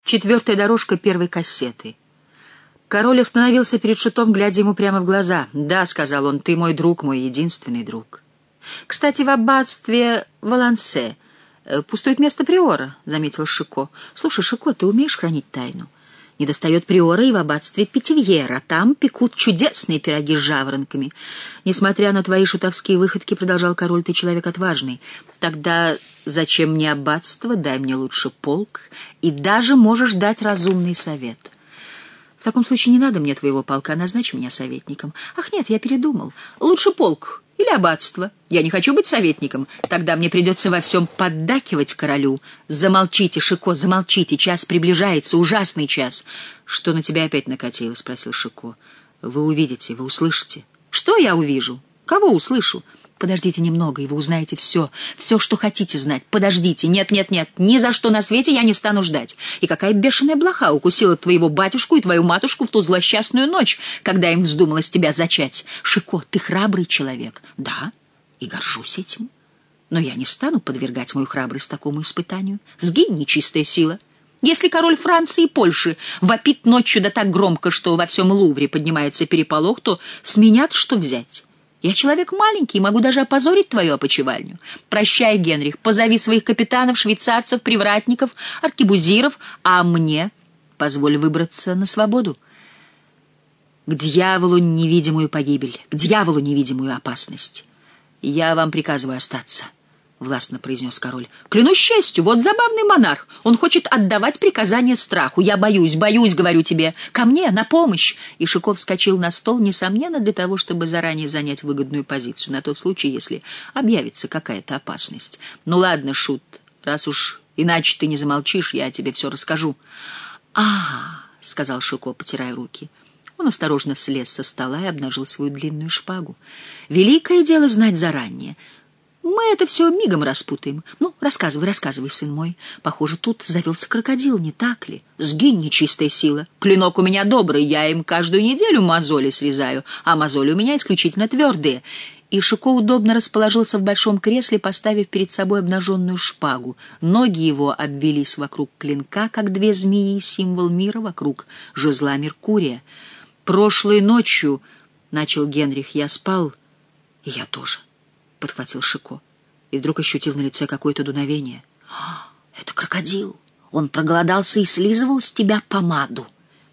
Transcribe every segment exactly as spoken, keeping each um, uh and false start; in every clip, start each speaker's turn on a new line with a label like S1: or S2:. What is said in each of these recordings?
S1: Четвертая дорожка первой кассеты. Король остановился перед Шутом, глядя ему прямо в глаза. «Да», — сказал он, — «ты мой друг, мой единственный друг». «Кстати, в аббатстве Валансе пустует место приора», — заметил Шико. «Слушай, Шико, ты умеешь хранить тайну? Недостает приора и в аббатстве Питивьера. Там пекут чудесные пироги с жаворонками. Несмотря на твои шутовские выходки, — продолжал король, — ты человек отважный. Тогда зачем мне аббатство? Дай мне лучше полк, и даже можешь дать разумный совет». «В таком случае не надо мне твоего полка, назначь меня советником». «Ах нет, я передумал. Лучше полк или аббатство. Я не хочу быть советником. Тогда мне придется во всем поддакивать королю». «Замолчите, Шико, замолчите. Час приближается, ужасный час». «Что на тебя опять накатило?» — спросил Шико. «Вы увидите, вы услышите». «Что я увижу? Кого услышу?» «Подождите немного, и вы узнаете все, все, что хотите знать. Подождите, нет, нет, нет, ни за что на свете я не стану ждать. И какая бешеная блоха укусила твоего батюшку и твою матушку в ту злосчастную ночь, когда им вздумалось тебя зачать. Шико, ты храбрый человек». «Да, и горжусь этим. Но я не стану подвергать мою храбрость такому испытанию. Сгинь, нечистая сила. Если король Франции и Польши вопит ночью да так громко, что во всем Лувре поднимается переполох, то с меня-то что взять? Я человек маленький, могу даже опозорить твою опочивальню. Прощай, Генрих, позови своих капитанов, швейцарцев, привратников, аркебузиров, а мне позволь выбраться на свободу. К дьяволу невидимую погибель, к дьяволу невидимую опасность. Я вам приказываю остаться, — властно произнес король. «Клянусь честью, вот забавный монарх. Он хочет отдавать приказания страху. Я боюсь, боюсь, говорю тебе. Ко мне, на помощь!» И Шико вскочил на стол, несомненно, для того, чтобы заранее занять выгодную позицию, на тот случай, если объявится какая-то опасность. «Ну ладно, Шут, раз уж иначе ты не замолчишь, я тебе все расскажу». «Ага», — сказал Шико, потирая руки. Он осторожно слез со стола и обнажил свою длинную шпагу. «Великое дело знать заранее. Мы это все мигом распутаем. Ну, рассказывай, рассказывай, сын мой. Похоже, тут завелся крокодил, не так ли? Сгинь, нечистая сила. Клинок у меня добрый, я им каждую неделю мозоли срезаю, а мозоли у меня исключительно твердые». И Шико удобно расположился в большом кресле, поставив перед собой обнаженную шпагу. Ноги его обвелись вокруг клинка, как две змеи, символ мира вокруг жезла Меркурия. «Прошлой ночью, — начал Генрих, — я спал, и я тоже», — подхватил Шико, и вдруг ощутил на лице какое-то дуновение. «Это крокодил! Он проголодался и слизывал с тебя помаду».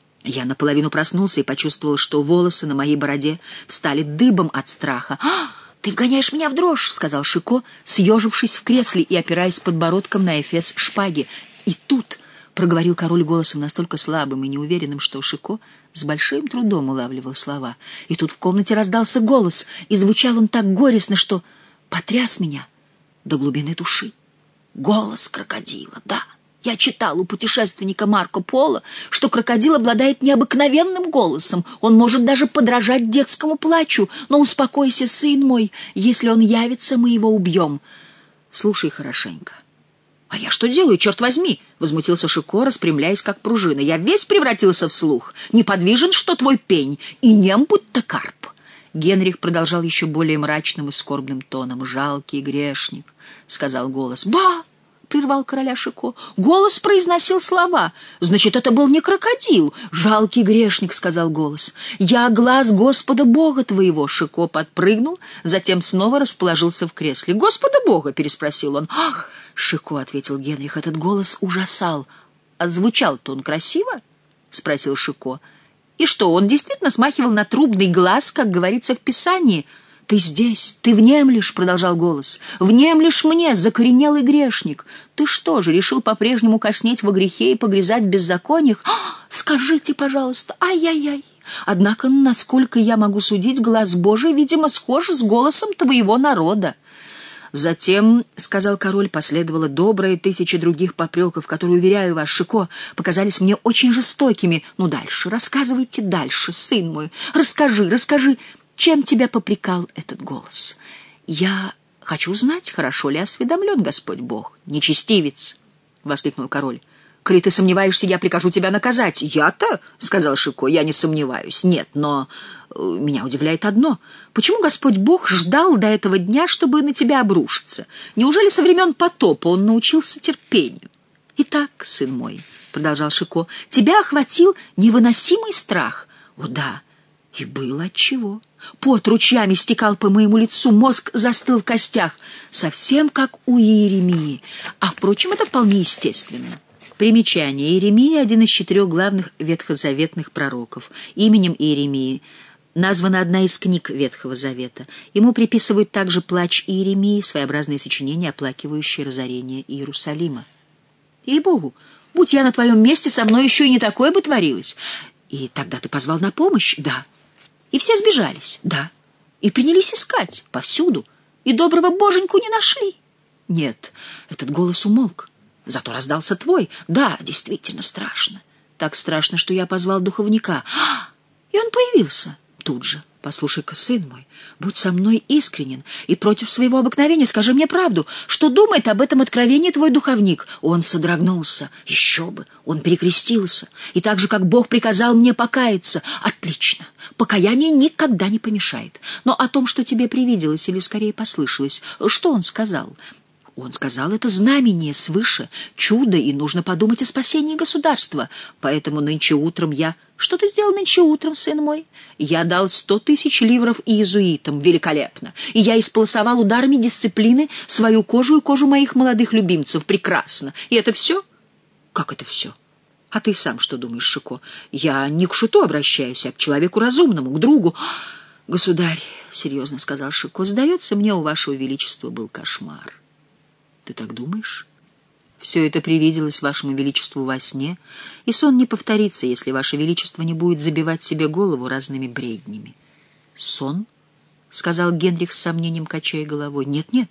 S1: Я наполовину проснулся и почувствовал, что волосы на моей бороде встали дыбом от страха. «А, ты вгоняешь меня в дрожь!» — сказал Шико, съежившись в кресле и опираясь подбородком на эфес шпаги. «И тут...» — проговорил король голосом настолько слабым и неуверенным, что Шико с большим трудом улавливал слова. И тут в комнате раздался голос, и звучал он так горестно, что потряс меня до глубины души. Голос крокодила, да. Я читал у путешественника Марко Поло, что крокодил обладает необыкновенным голосом. Он может даже подражать детскому плачу. Но успокойся, сын мой, если он явится, мы его убьем. Слушай хорошенько. «А я что делаю, черт возьми?» — возмутился Шико, распрямляясь как пружина. «Я весь превратился в слух. Неподвижен, что твой пень, и нем будто карп». Генрих продолжал еще более мрачным и скорбным тоном. «Жалкий грешник», — сказал голос. «Ба!» — прервал короля Шико. «Голос произносил слова. Значит, это был не крокодил. Жалкий грешник», — сказал голос. «Я глаз Господа Бога твоего». Шико подпрыгнул, затем снова расположился в кресле. «Господа Бога?» — переспросил он. «Ах!» — Шико, — ответил Генрих, — этот голос ужасал. «А звучал-то он красиво?» — спросил Шико. «И что, он действительно смахивал на трубный глаз, как говорится в Писании?» «Ты здесь, ты внемлешь», — продолжал голос. «Внемлешь мне, закоренелый грешник. Ты что же, решил по-прежнему коснеть во грехе и погрязать в беззакониях? А, скажите, пожалуйста, ай-яй-яй. Однако, насколько я могу судить, глаз Божий, видимо, схож с голосом твоего народа». Затем, — сказал король, — последовало добрые тысячи других попреков, которые, уверяю вас, Шико, показались мне очень жестокими. Ну, дальше, рассказывайте дальше, сын мой. Расскажи, расскажи, чем тебя попрекал этот голос? Я хочу знать, хорошо ли осведомлен Господь Бог. Нечестивец, — воскликнул король. Коли ты сомневаешься, я прикажу тебя наказать. Я-то, — сказал Шико, — я не сомневаюсь. Нет, но меня удивляет одно. Почему Господь Бог ждал до этого дня, чтобы на тебя обрушиться? Неужели со времен потопа он научился терпению? Итак, сын мой, — продолжал Шико, — тебя охватил невыносимый страх. О да, и было отчего. Пот ручьями стекал по моему лицу, мозг застыл в костях, совсем как у Иеремии. А, впрочем, это вполне естественно. Примечание. Иеремия — один из четырех главных ветхозаветных пророков. Именем Иеремии названа одна из книг Ветхого Завета. Ему приписывают также «Плач Иеремии», своеобразное сочинение, оплакивающее разорение Иерусалима. Ей-богу, будь я на твоем месте, со мной еще и не такое бы творилось. И тогда ты позвал на помощь? Да. И все сбежались? Да. И принялись искать повсюду. И доброго боженьку не нашли? Нет, этот голос умолк. Зато раздался твой. Да, действительно страшно. Так страшно, что я позвал духовника. И он появился тут же. Послушай-ка, сын мой, будь со мной искренен и против своего обыкновения скажи мне правду. Что думает об этом откровении твой духовник? Он содрогнулся. Еще бы. Он перекрестился. И так же, как Бог приказал мне покаяться. Отлично. Покаяние никогда не помешает. Но о том, что тебе привиделось или скорее послышалось, что он сказал? Он сказал, это знамение свыше, чудо, и нужно подумать о спасении государства. Поэтому нынче утром я... Что ты сделал нынче утром, сын мой? Я дал сто тысяч ливров иезуитам. Великолепно. И я исполосовал ударами дисциплины свою кожу и кожу моих молодых любимцев. Прекрасно. И это все? Как это все? А ты сам что думаешь, Шико? Я не к шуту обращаюсь, а к человеку разумному, к другу. Государь, — серьезно сказал Шико, — сдается мне, у вашего величества был кошмар. Ты так думаешь? Все это привиделось вашему величеству во сне, и сон не повторится, если ваше величество не будет забивать себе голову разными бреднями. Сон? — сказал Генрих с сомнением, качая головой. Нет, нет,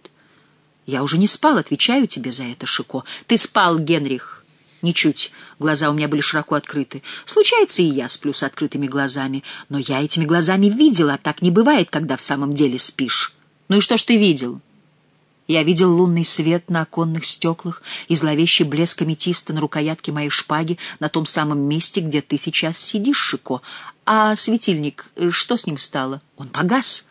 S1: я уже не спал, отвечаю тебе за это, Шико. Ты спал, Генрих. Ничуть. Глаза у меня были широко открыты. Случается, и я сплю с открытыми глазами, но я этими глазами видела, а так не бывает, когда в самом деле спишь. Ну и что ж ты видел? Я видел лунный свет на оконных стеклах и зловещий блеск аметиста на рукоятке моей шпаги на том самом месте, где ты сейчас сидишь, Шико. А светильник, что с ним стало? Он погас.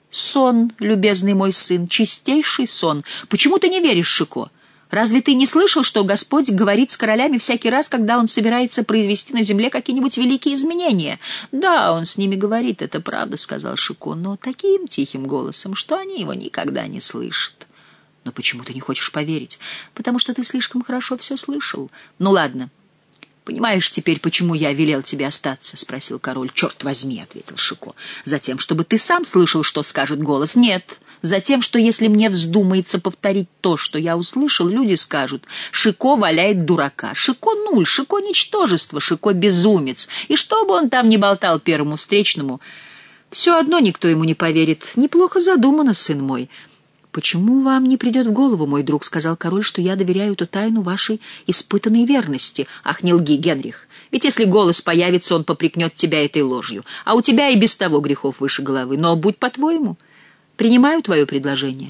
S1: Сон, любезный мой сын, чистейший сон. Почему ты не веришь, Шико? Разве ты не слышал, что Господь говорит с королями всякий раз, когда Он собирается произвести на земле какие-нибудь великие изменения? Да, Он с ними говорит, это правда, — сказал Шико, — но таким тихим голосом, что они его никогда не слышат. Но почему ты не хочешь поверить? Потому что ты слишком хорошо все слышал. Ну ладно. Понимаешь теперь, почему я велел тебе остаться? — спросил король. Черт возьми, — ответил Шико. Затем, чтобы ты сам слышал, что скажет голос. Нет. Затем, что если мне вздумается повторить то, что я услышал, люди скажут: Шико валяет дурака, Шико нуль, Шико ничтожество, Шико безумец. И что бы он там ни болтал первому встречному, все одно никто ему не поверит. Неплохо задумано, сын мой. «Почему вам не придет в голову, мой друг, — сказал король, — что я доверяю эту тайну вашей испытанной верности? Ах, не лги, Генрих, ведь если голос появится, он попрекнет тебя этой ложью, а у тебя и без того грехов выше головы. Но будь по-твоему, принимаю твое предложение.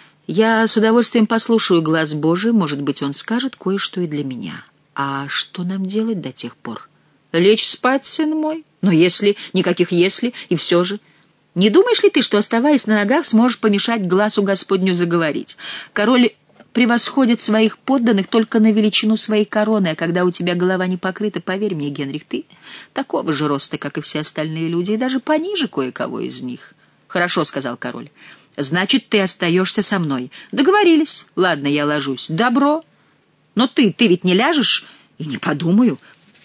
S1: Я с удовольствием послушаю глаз Божий, может быть, он скажет кое-что и для меня. А что нам делать до тех пор? Лечь спать, сын мой? Но если, никаких если, и все же... Не думаешь ли ты, что, оставаясь на ногах, сможешь помешать глазу Господню заговорить? Король превосходит своих подданных только на величину своей короны, а когда у тебя голова не покрыта, поверь мне, Генрих, ты такого же роста, как и все остальные люди, и даже пониже кое-кого из них. «Хорошо», — сказал король, — «значит, ты остаешься со мной». «Договорились. Ладно, я ложусь». «Добро. Но ты, ты ведь не ляжешь?» «И не подумаю.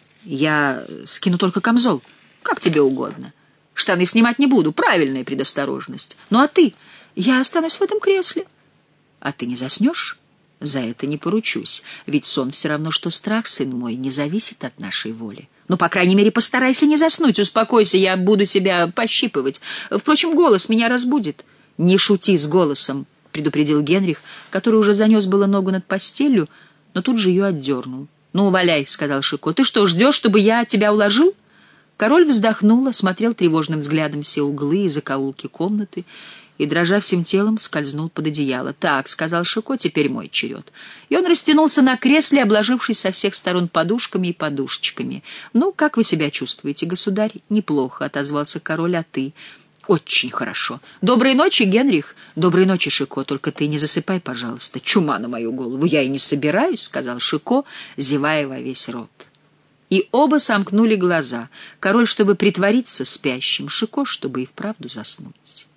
S1: Я скину только камзол. Как тебе угодно. Штаны снимать не буду. Правильная предосторожность. Ну а ты? Я останусь в этом кресле. А ты не заснешь? За это не поручусь. Ведь сон все равно, что страх, сын мой, не зависит от нашей воли. Ну, по крайней мере, постарайся не заснуть. Успокойся, я буду себя пощипывать. Впрочем, голос меня разбудит. Не шути с голосом, — предупредил Генрих, который уже занес было ногу над постелью, но тут же ее отдернул. Ну, валяй, — сказал Шико. Ты что, ждешь, чтобы я тебя уложил? Король вздохнул, осмотрел тревожным взглядом все углы и закоулки комнаты и, дрожа всем телом, скользнул под одеяло. «Так», — сказал Шико, — «теперь мой черед». И он растянулся на кресле, обложившись со всех сторон подушками и подушечками. «Ну, как вы себя чувствуете, государь?» «Неплохо», — отозвался король, — «а ты?» Очень хорошо. Доброй ночи, Генрих. Доброй ночи, Шико. Только ты не засыпай, пожалуйста. Чума на мою голову. Я и не собираюсь, — сказал Шико, зевая во весь рот. И оба сомкнули глаза. Король, чтобы притвориться спящим, Шико, чтобы и вправду заснуть.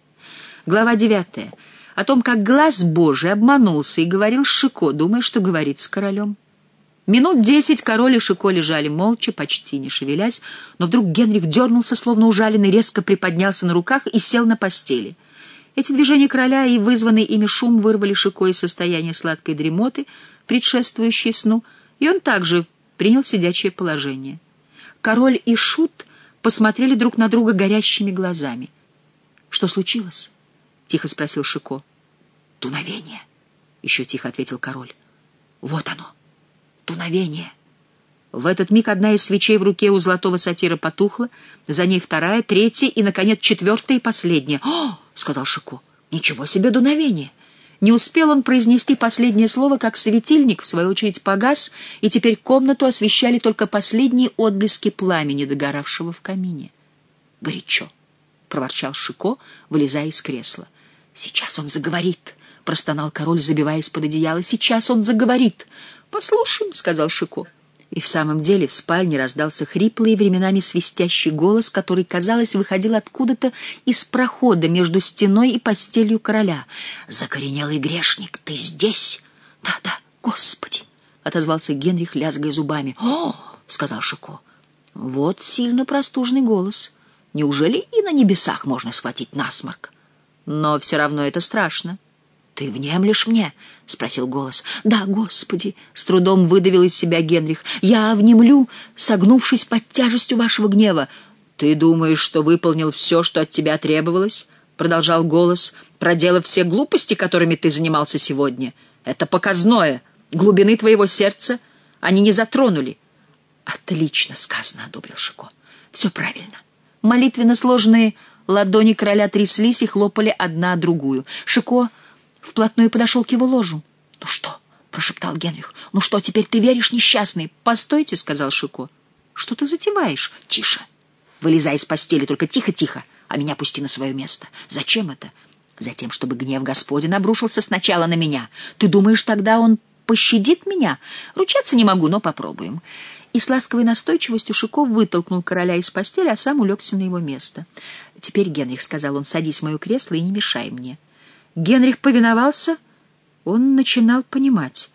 S1: Глава девятая. О том, как глаз Божий обманулся и говорил с Шико, думая, что говорит с королем. Минут десять король и Шико лежали молча, почти не шевелясь, но вдруг Генрих дернулся, словно ужаленный, резко приподнялся на руках и сел на постели. Эти движения короля и вызванный ими шум вырвали Шико из состояния сладкой дремоты, предшествующей сну, и он также принял сидячее положение. Король и Шут посмотрели друг на друга горящими глазами. — Что случилось? — тихо спросил Шико. — Дуновение, — еще тихо ответил король. — Вот оно. Дуновение. В этот миг одна из свечей в руке у золотого сатира потухла, за ней вторая, третья и, наконец, четвертая и последняя. «О!» — сказал Шико. «Ничего себе дуновение!» Не успел он произнести последнее слово, как светильник, в свою очередь, погас, и теперь комнату освещали только последние отблески пламени, догоравшего в камине. «Горячо!» — проворчал Шико, вылезая из кресла. «Сейчас он заговорит!» — простонал король, забиваясь под одеяло. «Сейчас он заговорит!» «Послушаем», — сказал Шико. И в самом деле в спальне раздался хриплый и временами свистящий голос, который, казалось, выходил откуда-то из прохода между стеной и постелью короля. «Закоренелый грешник, ты здесь?» «Да, да, Господи!» — отозвался Генрих, лязгая зубами. «О!» — сказал Шико. «Вот сильно простужный голос. Неужели и на небесах можно схватить насморк? Но все равно это страшно». «Ты внемлешь мне?» — спросил голос. «Да, Господи!» — с трудом выдавил из себя Генрих. «Я внемлю, согнувшись под тяжестью вашего гнева». «Ты думаешь, что выполнил все, что от тебя требовалось?» — продолжал голос, проделав все глупости, которыми ты занимался сегодня. «Это показное. Глубины твоего сердца они не затронули». «Отлично сказано», — одобрил Шико. «Все правильно». Молитвенно сложенные ладони короля тряслись и хлопали одна о другую. Шико вплотную подошел к его ложу. «Ну что?» — прошептал Генрих. «Ну что, теперь ты веришь, несчастный?» «Постойте», — сказал Шико. «Что ты затеваешь?» «Тише! Вылезай из постели, только тихо-тихо, а меня пусти на свое место. Зачем это?» «Затем, чтобы гнев Господень обрушился сначала на меня. Ты думаешь, тогда он пощадит меня? Ручаться не могу, но попробуем». И с ласковой настойчивостью Шико вытолкнул короля из постели, а сам улегся на его место. «Теперь, Генрих, — сказал он, — садись в мое кресло и не мешай мне». Генрих повиновался, он начинал понимать.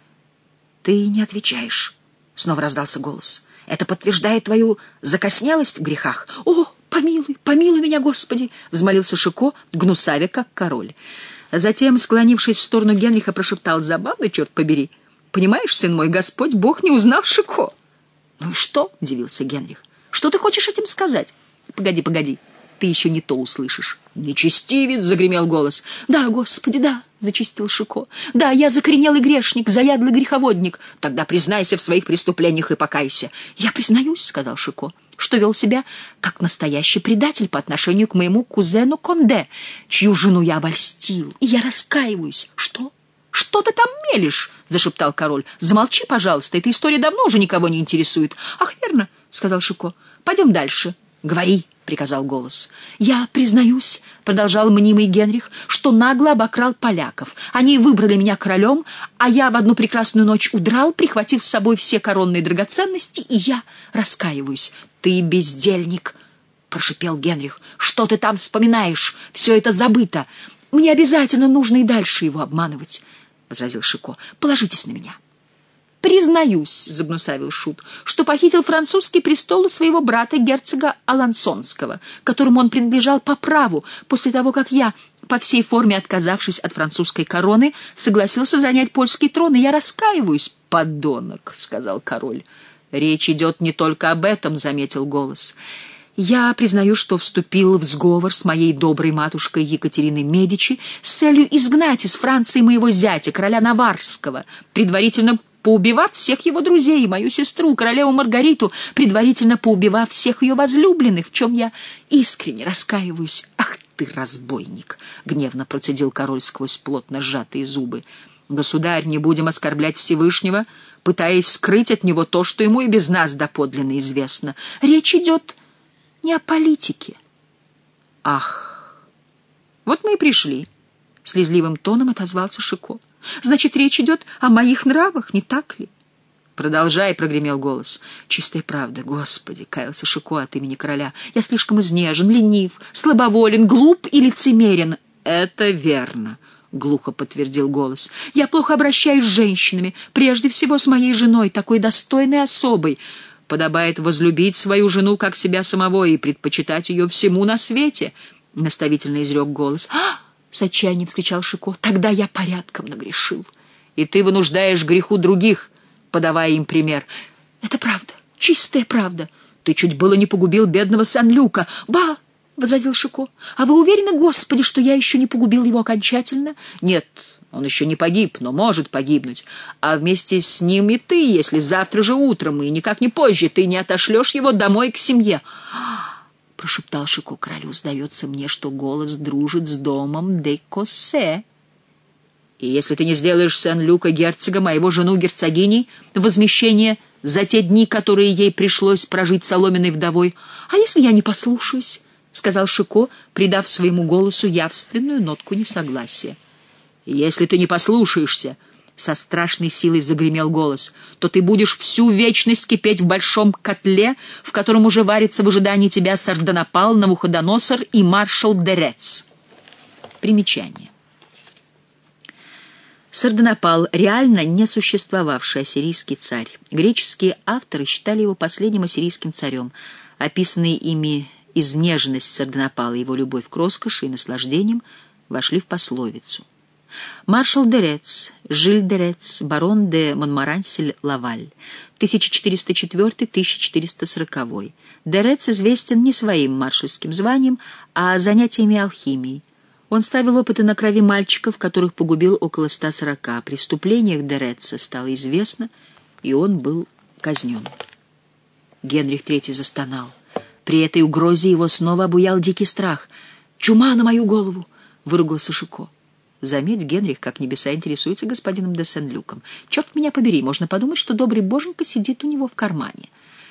S1: «Ты не отвечаешь», — снова раздался голос. «Это подтверждает твою закоснелость в грехах». «О, помилуй, помилуй меня, Господи!» — взмолился Шико, гнусавя, как король. Затем, склонившись в сторону Генриха, прошептал: «Забавно, черт побери. Понимаешь, сын мой, Господь Бог не узнал Шико». «Ну и что?» — удивился Генрих. «Что ты хочешь этим сказать?» «Погоди, погоди. Ты еще не то услышишь». «Нечестивец!» — загремел голос. «Да, Господи, да!» — зачистил Шико. «Да, я закоренелый грешник, заядлый греховодник. Тогда признайся в своих преступлениях и покайся». «Я признаюсь», — сказал Шико, — «что вел себя как настоящий предатель по отношению к моему кузену Конде, чью жену я обольстил, и я раскаиваюсь». «Что? Что ты там мелешь?» — зашептал король. «Замолчи, пожалуйста, эта история давно уже никого не интересует». «Ах, верно», — сказал Шико. «Пойдем дальше». «Говори», — приказал голос. «Я признаюсь», — продолжал мнимый Генрих, — «что нагло обокрал поляков. Они выбрали меня королем, а я в одну прекрасную ночь удрал, прихватив с собой все коронные драгоценности, и я раскаиваюсь». «Ты бездельник», — прошипел Генрих. «Что ты там вспоминаешь? Все это забыто. Мне обязательно нужно и дальше его обманывать», — возразил Шико. «Положитесь на меня». «Признаюсь», — загнусавил Шут, — «что похитил французский престол у своего брата герцога Алансонского, которому он принадлежал по праву, после того, как я, по всей форме отказавшись от французской короны, согласился занять польский трон, и я раскаиваюсь». «Подонок», — сказал король. «Речь идет не только об этом», — заметил голос. «Я признаю, что вступил в сговор с моей доброй матушкой Екатериной Медичи с целью изгнать из Франции моего зятя, короля Наварского, предварительно поубивав всех его друзей и мою сестру, королеву Маргариту, предварительно поубивав всех ее возлюбленных, в чем я искренне раскаиваюсь». «Ах ты, разбойник!» — гневно процедил король сквозь плотно сжатые зубы. «Государь, не будем оскорблять Всевышнего, пытаясь скрыть от него то, что ему и без нас доподлинно известно. Речь идет не о политике». «Ах!» Вот мы и пришли. Слезливым тоном отозвался Шико. Значит, речь идет о моих нравах, не так ли? «Продолжай», — прогремел голос. «Чистая правда, Господи!» — каялся Шико от имени короля. «Я слишком изнежен, ленив, слабоволен, глуп и лицемерен». «Это верно», — глухо подтвердил голос. «Я плохо обращаюсь с женщинами, прежде всего с моей женой, такой достойной особой. Подобает возлюбить свою жену как себя самого и предпочитать ее всему на свете», — наставительно изрек голос. «А!» — с отчаянием вскричал Шико. «Тогда я порядком нагрешил». «И ты вынуждаешь к греху других, подавая им пример». «Это правда, чистая правда. Ты чуть было не погубил бедного Сан-Люка». «Ба!» — возразил Шико. «А вы уверены, Господи, что я еще не погубил его окончательно?» «Нет, он еще не погиб, но может погибнуть. А вместе с ним и ты, если завтра же утром и никак не позже ты не отошлешь его домой к семье». Прошептал Шико королю. «Сдается мне, что голос дружит с домом де Коссе. И если ты не сделаешь Сен-Люка герцогом, а его жену герцогиней, возмещение за те дни, которые ей пришлось прожить соломенной вдовой». «А если я не послушаюсь?» — сказал Шико, придав своему голосу явственную нотку несогласия. «Если ты не послушаешься», — со страшной силой загремел голос, «то ты будешь всю вечность кипеть в большом котле, в котором уже варится в ожидании тебя Сардонапал, Навуходоносор и маршал Дерец». Примечание. Сардонапал — реально не существовавший ассирийский царь. Греческие авторы считали его последним ассирийским царем. Описанные ими изнеженность Сардонапала и его любовь к роскоши и наслаждениям вошли в пословицу. Маршал Дерец, Жиль Дерец, барон де Монморанси-Лаваль, тысяча четыреста четвёртый — тысяча четыреста сороковой. Дерец известен не своим маршальским званием, а занятиями алхимией. Он ставил опыты на крови мальчиков, которых погубил около ста сорока. О преступлениях Дереца стало известно, и он был казнен. Генрих третий застонал. При этой угрозе его снова обуял дикий страх. «Чума на мою голову!» — выругался Шико. Заметь, Генрих, как небеса интересуется господином де Сен-Люком. Черт меня побери, можно подумать, что добрый боженька сидит у него в кармане.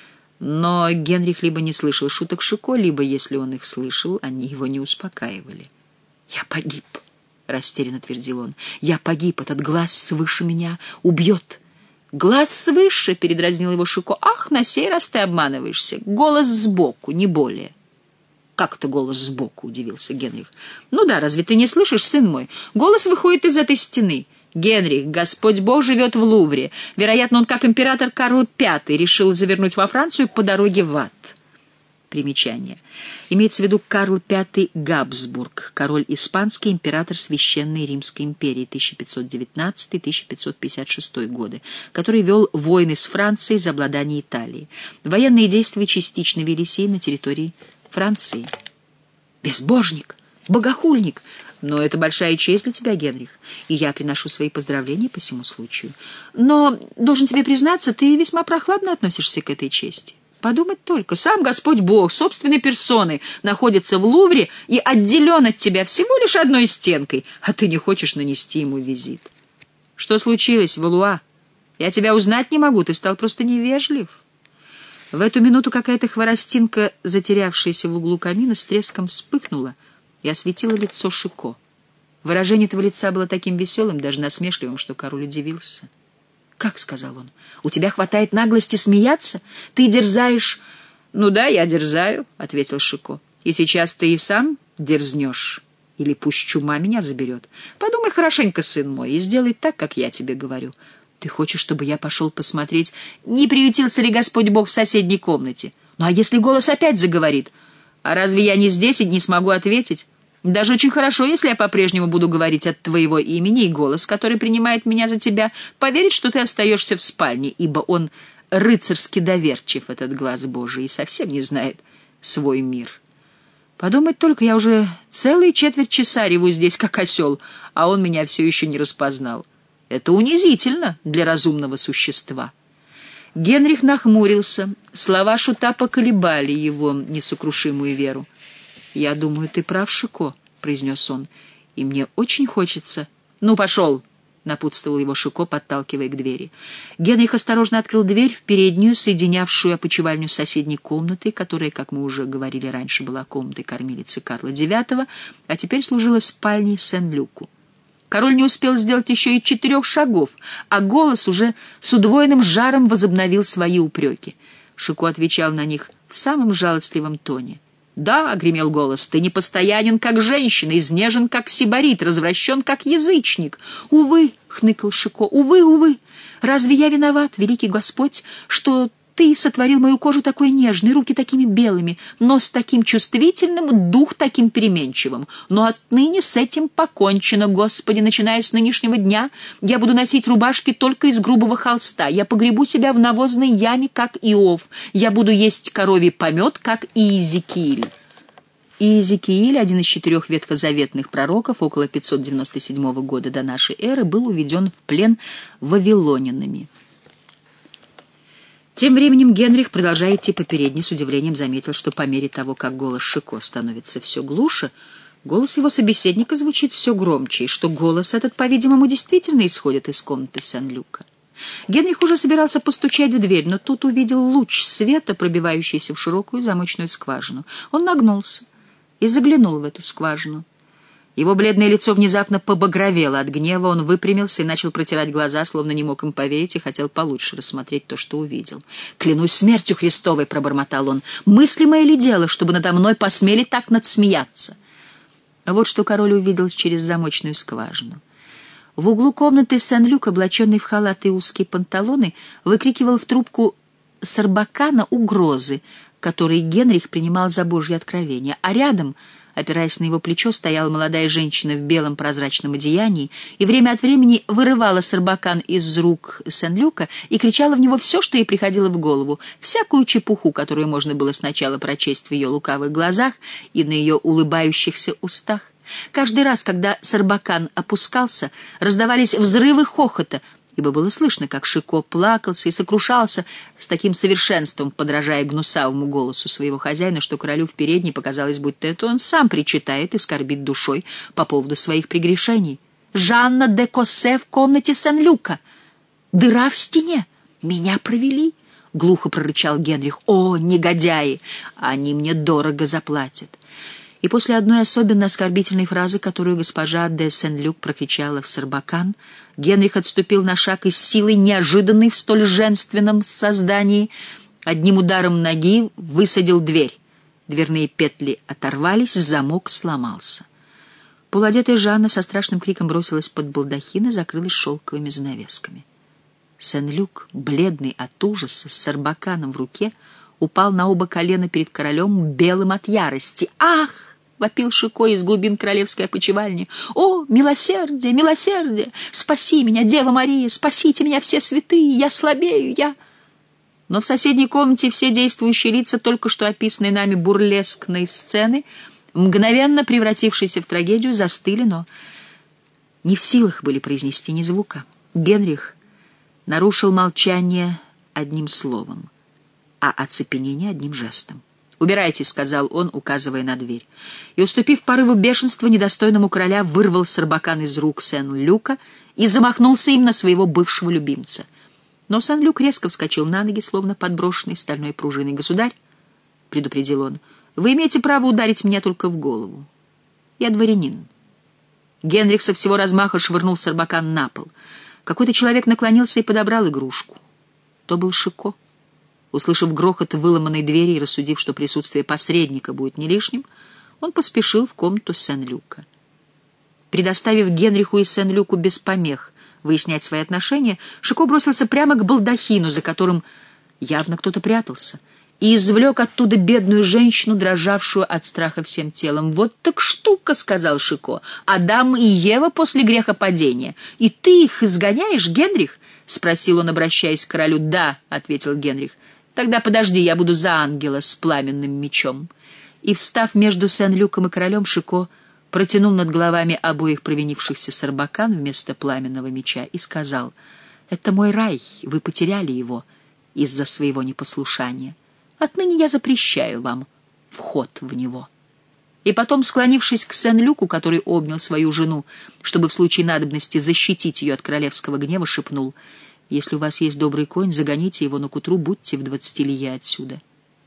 S1: Но Генрих либо не слышал шуток Шико, либо, если он их слышал, они его не успокаивали. «Я погиб», — растерянно твердил он. «Я погиб, этот глаз свыше меня убьет». «Глаз свыше», — передразнил его Шико. «Ах, на сей раз ты обманываешься. Голос сбоку, не более». «Как это голос сбоку?» — удивился Генрих. «Ну да, разве ты не слышишь, сын мой? Голос выходит из этой стены. Генрих, Господь Бог живет в Лувре. Вероятно, он, как император Карл Пятый, решил завернуть во Францию по дороге в ад». Примечание. Имеется в виду Карл Пятый Габсбург, король испанский, император Священной Римской империи тысяча пятьсот девятнадцатый — тысяча пятьсот пятьдесят шестой годы, который вел войны с Францией за обладание Италией. Военные действия частично велись и на территории Франции. «Безбожник! Богохульник! Но это большая честь для тебя, Генрих, и я приношу свои поздравления по всему случаю. Но, должен тебе признаться, ты весьма прохладно относишься к этой чести. Подумать только, сам Господь Бог собственной персоной находится в Лувре и отделен от тебя всего лишь одной стенкой, а ты не хочешь нанести ему визит. Что случилось, Валуа? Я тебя узнать не могу, ты стал просто невежлив». В эту минуту какая-то хворостинка, затерявшаяся в углу камина, с треском вспыхнула и осветила лицо Шико. Выражение этого лица было таким веселым, даже насмешливым, что король удивился. «Как?» — сказал он. «У тебя хватает наглости смеяться? Ты дерзаешь...» «Ну да, я дерзаю», — ответил Шико. «И сейчас ты и сам дерзнешь. Или пусть чума меня заберет. Подумай хорошенько, сын мой, и сделай так, как я тебе говорю. Ты хочешь, чтобы я пошел посмотреть, не приютился ли Господь Бог в соседней комнате? Ну а если голос опять заговорит? А разве я не здесь и не смогу ответить? Даже очень хорошо, если я по-прежнему буду говорить от твоего имени, и голос, который принимает меня за тебя, поверит, что ты остаешься в спальне, ибо он рыцарски доверчив, этот глаз Божий, и совсем не знает свой мир. Подумать только, я уже целые четверть часа реву здесь, как осел, а он меня все еще не распознал. Это унизительно для разумного существа». Генрих нахмурился. Слова шута поколебали его несокрушимую веру. «Я думаю, ты прав, Шико», — произнес он, — «и мне очень хочется». «Ну, пошел!» — напутствовал его Шико, подталкивая к двери. Генрих осторожно открыл дверь в переднюю, соединявшую опочивальню с соседней комнатой, которая, как мы уже говорили раньше, была комнатой кормилицы Карла девятого, а теперь служила спальней Сен-Люку. Король не успел сделать еще и четырех шагов, а голос уже с удвоенным жаром возобновил свои упреки. Шико отвечал на них в самом жалостливом тоне. «Да», — гремел голос, — «ты непостоянен, как женщина, изнежен, как сибарит, развращен, как язычник». «Увы», — хныкал Шико, — «увы, увы, разве я виноват, великий Господь, что ты сотворил мою кожу такой нежной, руки такими белыми, нос таким чувствительным, дух таким переменчивым? Но отныне с этим покончено, Господи, начиная с нынешнего дня я буду носить рубашки только из грубого холста, я погребу себя в навозной яме, как Иов, я буду есть коровий помет, как Иезекииль». Иезекииль, один из четырех ветхозаветных пророков, около пятьсот девяносто седьмого года до нашей эры, был уведен в плен вавилонянами. Тем временем Генрих, продолжая идти по передней, с удивлением заметил, что по мере того, как голос Шико становится все глуше, голос его собеседника звучит все громче, и что голос этот, по-видимому, действительно исходит из комнаты Сен-Люка. Генрих уже собирался постучать в дверь, но тут увидел луч света, пробивающийся в широкую замочную скважину. Он нагнулся и заглянул в эту скважину. Его бледное лицо внезапно побагровело от гнева, он выпрямился и начал протирать глаза, словно не мог им поверить и хотел получше рассмотреть то, что увидел. «Клянусь смертью Христовой!» — пробормотал он. «Мыслимое ли дело, чтобы надо мной посмели так надсмеяться?» А вот что король увидел через замочную скважину. В углу комнаты Сен-Люк, облаченный в халат и узкие панталоны, выкрикивал в трубку Сарбакана угрозы, которые Генрих принимал за Божье откровение, а рядом, опираясь на его плечо, стояла молодая женщина в белом прозрачном одеянии и время от времени вырывала Сарбакан из рук Сен-Люка и кричала в него все, что ей приходило в голову, всякую чепуху, которую можно было сначала прочесть в ее лукавых глазах и на ее улыбающихся устах. Каждый раз, когда Сарбакан опускался, раздавались взрывы хохота, ибо было слышно, как Шико плакался и сокрушался с таким совершенством, подражая гнусавому голосу своего хозяина, что королю в передней показалось, будто это он сам причитает и скорбит душой по поводу своих прегрешений. «Жанна де Коссе в комнате Сен-Люка! Дыра в стене! Меня провели!» — глухо прорычал Генрих. «О, негодяи! Они мне дорого заплатят!» И после одной особенно оскорбительной фразы, которую госпожа де Сен-Люк прокричала в Сарбакан, Генрих отступил на шаг и с силой, неожиданной в столь женственном создании, одним ударом ноги высадил дверь. Дверные петли оторвались, замок сломался. Полуодетая Жанна со страшным криком бросилась под балдахин и закрылась шелковыми занавесками. Сен-Люк, бледный от ужаса, с Сарбаканом в руке, упал на оба колена перед королем, белым от ярости. «Ах!» — вопил Шико из глубин королевской опочивальни. «О, милосердие, милосердие! Спаси меня, Дева Мария! Спасите меня, все святые! Я слабею, я...» Но в соседней комнате все действующие лица только что описанные нами бурлескной сцены, мгновенно превратившиеся в трагедию, застыли, но не в силах были произнести ни звука. Генрих нарушил молчание одним словом, а оцепенение одним жестом. «Убирайтесь», — сказал он, указывая на дверь. И, уступив порыву бешенства недостойному короля, вырвал Сарбакан из рук Сен-Люка и замахнулся им на своего бывшего любимца. Но Сен-Люк резко вскочил на ноги, словно подброшенный стальной пружиной. «Государь», — предупредил он, — «вы имеете право ударить меня только в голову. Я дворянин». Генрих со всего размаха швырнул Сарбакан на пол. Какой-то человек наклонился и подобрал игрушку. То был Шико. Услышав грохот выломанной двери и рассудив, что присутствие посредника будет не лишним, он поспешил в комнату Сен-Люка. Предоставив Генриху и Сен-Люку без помех выяснять свои отношения, Шико бросился прямо к балдахину, за которым явно кто-то прятался, и извлек оттуда бедную женщину, дрожавшую от страха всем телом. «Вот так штука», — сказал Шико, — «Адам и Ева после грехопадения. И ты их изгоняешь, Генрих?» — спросил он, обращаясь к королю. «Да», — ответил Генрих. «Тогда подожди, я буду за ангела с пламенным мечом». И, встав между Сен-Люком и королем, Шико протянул над головами обоих провинившихся Сарбакан вместо пламенного меча и сказал: «Это мой рай, вы потеряли его из-за своего непослушания. Отныне я запрещаю вам вход в него». И потом, склонившись к Сен-Люку, который обнял свою жену, чтобы в случае надобности защитить ее от королевского гнева, шепнул: «Если у вас есть добрый конь, загоните его, но к утру будьте в двадцати лье отсюда».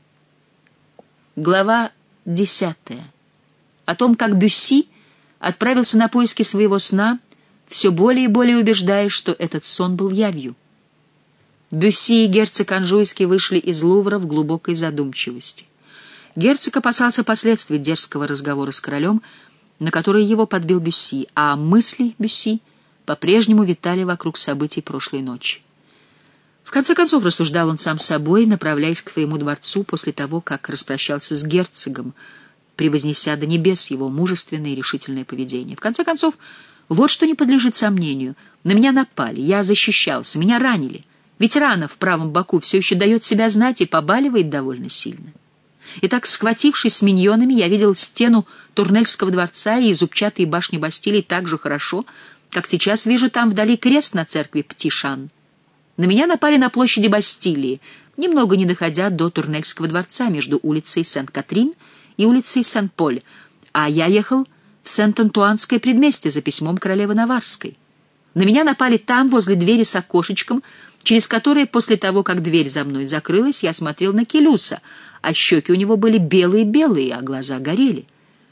S1: Глава десятая. О том, как Бюсси отправился на поиски своего сна, все более и более убеждаясь, что этот сон был явью. Бюсси и герцог Анжуйский вышли из Лувра в глубокой задумчивости. Герцог опасался последствий дерзкого разговора с королем, на который его подбил Бюсси, а мысли Бюсси по-прежнему витали вокруг событий прошлой ночи. В конце концов, рассуждал он сам с собой, направляясь к своему дворцу после того, как распрощался с герцогом, превознеся до небес его мужественное и решительное поведение. В конце концов, вот что не подлежит сомнению. На меня напали, я защищался, меня ранили. Ведь рана в правом боку все еще дает себя знать и побаливает довольно сильно. Итак, схватившись с миньонами, я видел стену Турнельского дворца и зубчатые башни Бастилии так же хорошо, как сейчас вижу там вдали крест на церкви Птишан. На меня напали на площади Бастилии, немного не доходя до Турнельского дворца между улицей Сент-Катрин и улицей Сен-Поль, а я ехал в Сент-Антуанское предместье за письмом королевы Наварской. На меня напали там, возле двери с окошечком, через которое после того, как дверь за мной закрылась, я смотрел на Келюса, а щеки у него были белые-белые, а глаза горели.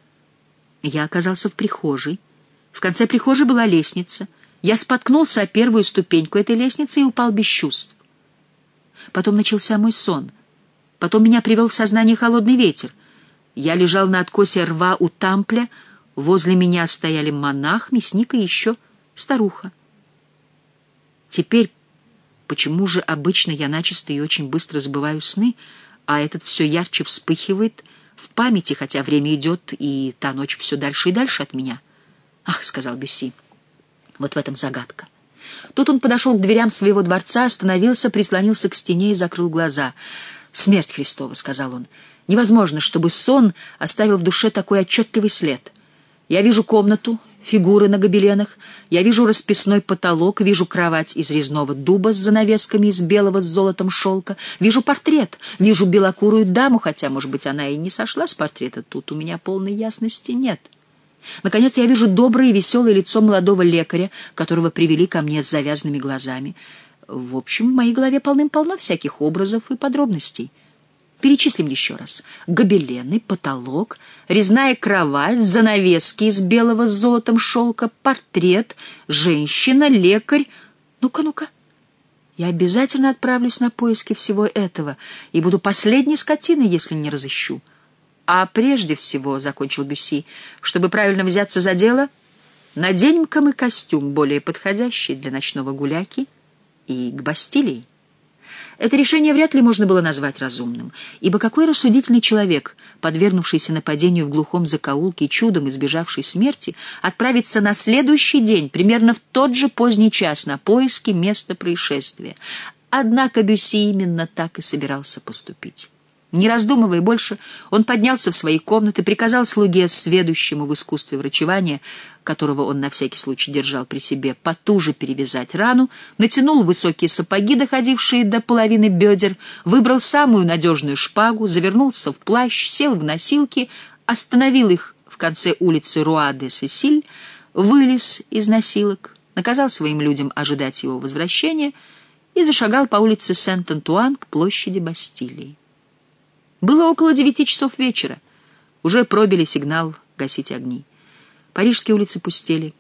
S1: Я оказался в прихожей. В конце прихожей была лестница. Я споткнулся о первую ступеньку этой лестницы и упал без чувств. Потом начался мой сон. Потом меня привел в сознание холодный ветер. Я лежал на откосе рва у Тампля. Возле меня стояли монах, мясник и еще старуха. Теперь, почему же обычно я начисто и очень быстро забываю сны, а этот все ярче вспыхивает в памяти, хотя время идет, и та ночь все дальше и дальше от меня? «Ах», — сказал Бюсси, — «вот в этом загадка». Тут он подошел к дверям своего дворца, остановился, прислонился к стене и закрыл глаза. «Смерть Христова», — сказал он. «Невозможно, чтобы сон оставил в душе такой отчетливый след. Я вижу комнату, фигуры на гобеленах, я вижу расписной потолок, вижу кровать из резного дуба с занавесками из белого с золотом шелка, вижу портрет, вижу белокурую даму, хотя, может быть, она и не сошла с портрета, тут у меня полной ясности нет. Наконец, я вижу доброе и веселое лицо молодого лекаря, которого привели ко мне с завязанными глазами. В общем, в моей голове полным-полно всяких образов и подробностей. Перечислим еще раз. Гобелены, потолок, резная кровать, занавески из белого с золотом шелка, портрет, женщина, лекарь. Ну-ка, ну-ка. Я обязательно отправлюсь на поиски всего этого и буду последней скотиной, если не разыщу. А прежде всего, — закончил Бюсси, — чтобы правильно взяться за дело, наденем-ка мы костюм, более подходящий для ночного гуляки и к Бастилии. Это решение вряд ли можно было назвать разумным, ибо какой рассудительный человек, подвергнувшийся нападению в глухом закоулке и чудом избежавший смерти, отправится на следующий день, примерно в тот же поздний час, на поиски места происшествия? Однако Бюсси именно так и собирался поступить. Не раздумывая больше, он поднялся в свои комнаты, приказал слуге, сведущему в искусстве врачевания, которого он на всякий случай держал при себе, потуже перевязать рану, натянул высокие сапоги, доходившие до половины бедер, выбрал самую надежную шпагу, завернулся в плащ, сел в носилки, остановил их в конце улицы Руа-де-Сесиль, вылез из носилок, наказал своим людям ожидать его возвращения и зашагал по улице Сент-Антуан к площади Бастилии. Было около девяти часов вечера. Уже пробили сигнал «гасить огни». Парижские улицы пустели.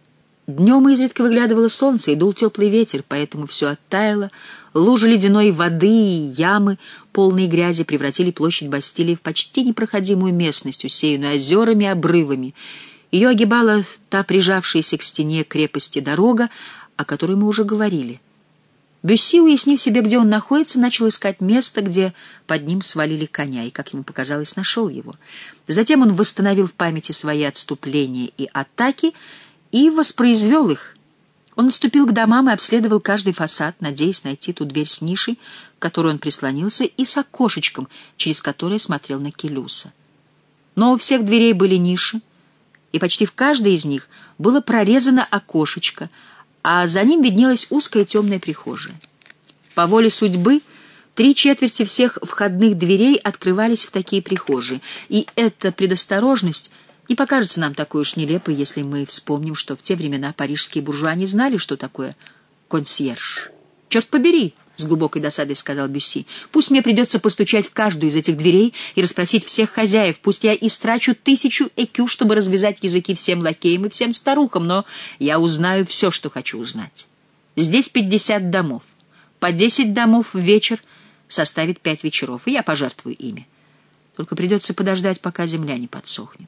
S1: Днем изредка выглядывало солнце и дул теплый ветер, поэтому все оттаяло. Лужи ледяной воды и ямы, полные грязи, превратили площадь Бастилии в почти непроходимую местность, усеянную озерами и обрывами. Ее огибала та прижавшаяся к стене крепости дорога, о которой мы уже говорили. Бюсси, уяснив себе, где он находится, начал искать место, где под ним свалили коня, и, как ему показалось, нашел его. Затем он восстановил в памяти свои отступления и атаки и воспроизвел их. Он отступил к домам и обследовал каждый фасад, надеясь найти ту дверь с нишей, к которой он прислонился, и с окошечком, через которое смотрел на Келюса. Но у всех дверей были ниши, и почти в каждой из них было прорезано окошечко, а за ним виднелась узкая темная прихожая. По воле судьбы Три четверти всех входных дверей открывались в такие прихожие, и эта предосторожность не покажется нам такой уж нелепой, если мы вспомним, что в те времена парижские буржуа не знали, что такое консьерж. «Черт побери!» — с глубокой досадой сказал Бюсси. «Пусть мне придется постучать в каждую из этих дверей и расспросить всех хозяев. Пусть я истрачу тысячу экю, чтобы развязать языки всем лакеям и всем старухам, но я узнаю все, что хочу узнать. Здесь пятьдесят домов. По десять домов в вечер составит пять вечеров, и я пожертвую ими. Только придется подождать, пока земля не подсохнет».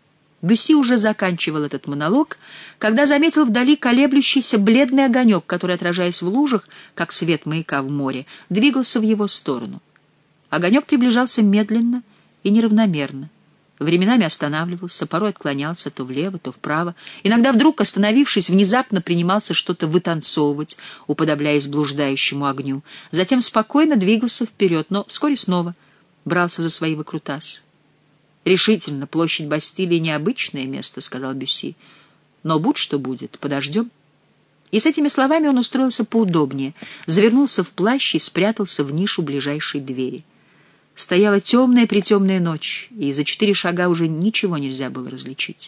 S1: Бюсси уже заканчивал этот монолог, когда заметил вдали колеблющийся бледный огонек, который, отражаясь в лужах, как свет маяка в море, двигался в его сторону. Огонек приближался медленно и неравномерно. Временами останавливался, порой отклонялся то влево, то вправо. Иногда вдруг, остановившись, внезапно принимался что-то вытанцовывать, уподобляясь блуждающему огню. Затем спокойно двигался вперед, но вскоре снова брался за свои выкрутасы. «Решительно, площадь Бастилии — необычное место», — сказал Бюсси. «Но будь что будет, подождем». И с этими словами он устроился поудобнее, завернулся в плащ и спрятался в нишу ближайшей двери. Стояла темная-притемная ночь, и за четыре шага уже ничего нельзя было различить.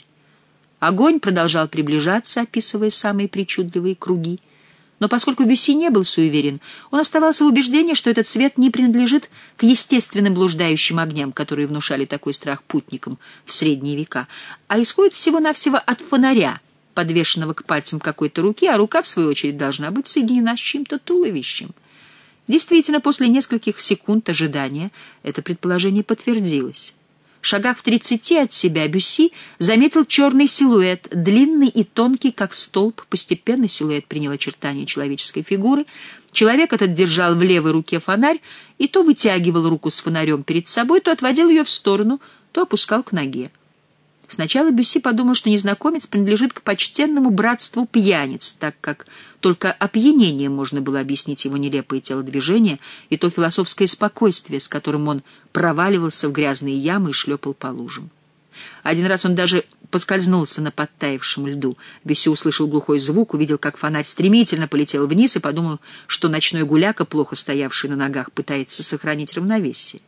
S1: Огонь продолжал приближаться, описывая самые причудливые круги. Но поскольку Бюсси не был суеверен, он оставался в убеждении, что этот свет не принадлежит к естественным блуждающим огням, которые внушали такой страх путникам в средние века, а исходит всего-навсего от фонаря, подвешенного к пальцам какой-то руки, а рука, в свою очередь, должна быть соединена с чьим-то туловищем. Действительно, после нескольких секунд ожидания это предположение подтвердилось. В шагах в тридцати от себя Бюсси заметил черный силуэт, длинный и тонкий, как столб. Постепенно силуэт принял очертания человеческой фигуры. Человек этот держал в левой руке фонарь и то вытягивал руку с фонарем перед собой, то отводил ее в сторону, то опускал к ноге. Сначала Бюсси подумал, что незнакомец принадлежит к почтенному братству пьяниц, так как только опьянением можно было объяснить его нелепые телодвижения и то философское спокойствие, с которым он проваливался в грязные ямы и шлепал по лужам. Один раз он даже поскользнулся на подтаявшем льду. Бюсси услышал глухой звук, увидел, как фонарь стремительно полетел вниз и подумал, что ночной гуляка, плохо стоявший на ногах, пытается сохранить равновесие.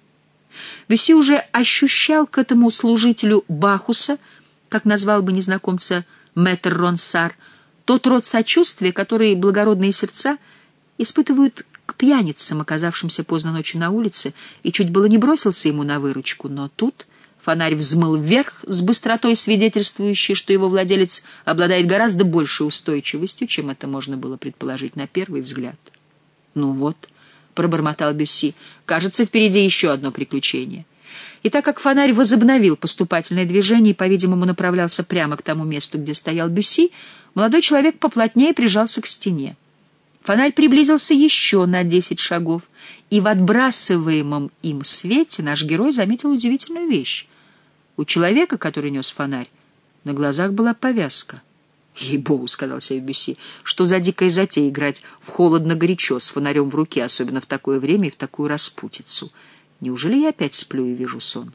S1: Бюсси уже ощущал к этому служителю Бахуса, как назвал бы незнакомца мэтр Ронсар, тот род сочувствия, который благородные сердца испытывают к пьяницам, оказавшимся поздно ночью на улице, и чуть было не бросился ему на выручку, но тут фонарь взмыл вверх с быстротой, свидетельствующей, что его владелец обладает гораздо большей устойчивостью, чем это можно было предположить на первый взгляд. «Ну вот», — пробормотал Бюсси, — «кажется, впереди еще одно приключение». И так как фонарь возобновил поступательное движение и, по-видимому, направлялся прямо к тому месту, где стоял Бюсси, молодой человек поплотнее прижался к стене. Фонарь приблизился еще на десять шагов, и в отбрасываемом им свете наш герой заметил удивительную вещь. У человека, который нес фонарь, на глазах была повязка. «Ей-богу», — сказал себе Бюсси, — «что за дикая затея играть в холодно-горячо с фонарем в руке, особенно в такое время и в такую распутицу? Неужели я опять сплю и вижу сон?»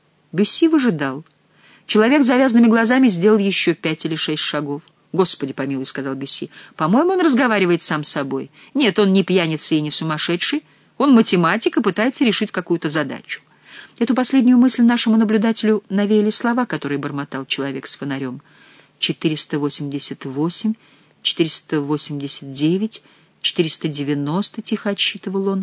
S1: Бюсси выжидал. Человек с завязанными глазами сделал еще пять или шесть шагов. «Господи помилуй», — сказал Бюсси, — «по-моему, он разговаривает сам с собой. Нет, он не пьяница и не сумасшедший. Он математик и пытается решить какую-то задачу». Эту последнюю мысль нашему наблюдателю навеяли слова, которые бормотал человек с фонарем. четыреста восемьдесят восемь, четыреста восемьдесят девять, четыреста девяносто, тихо отсчитывал он.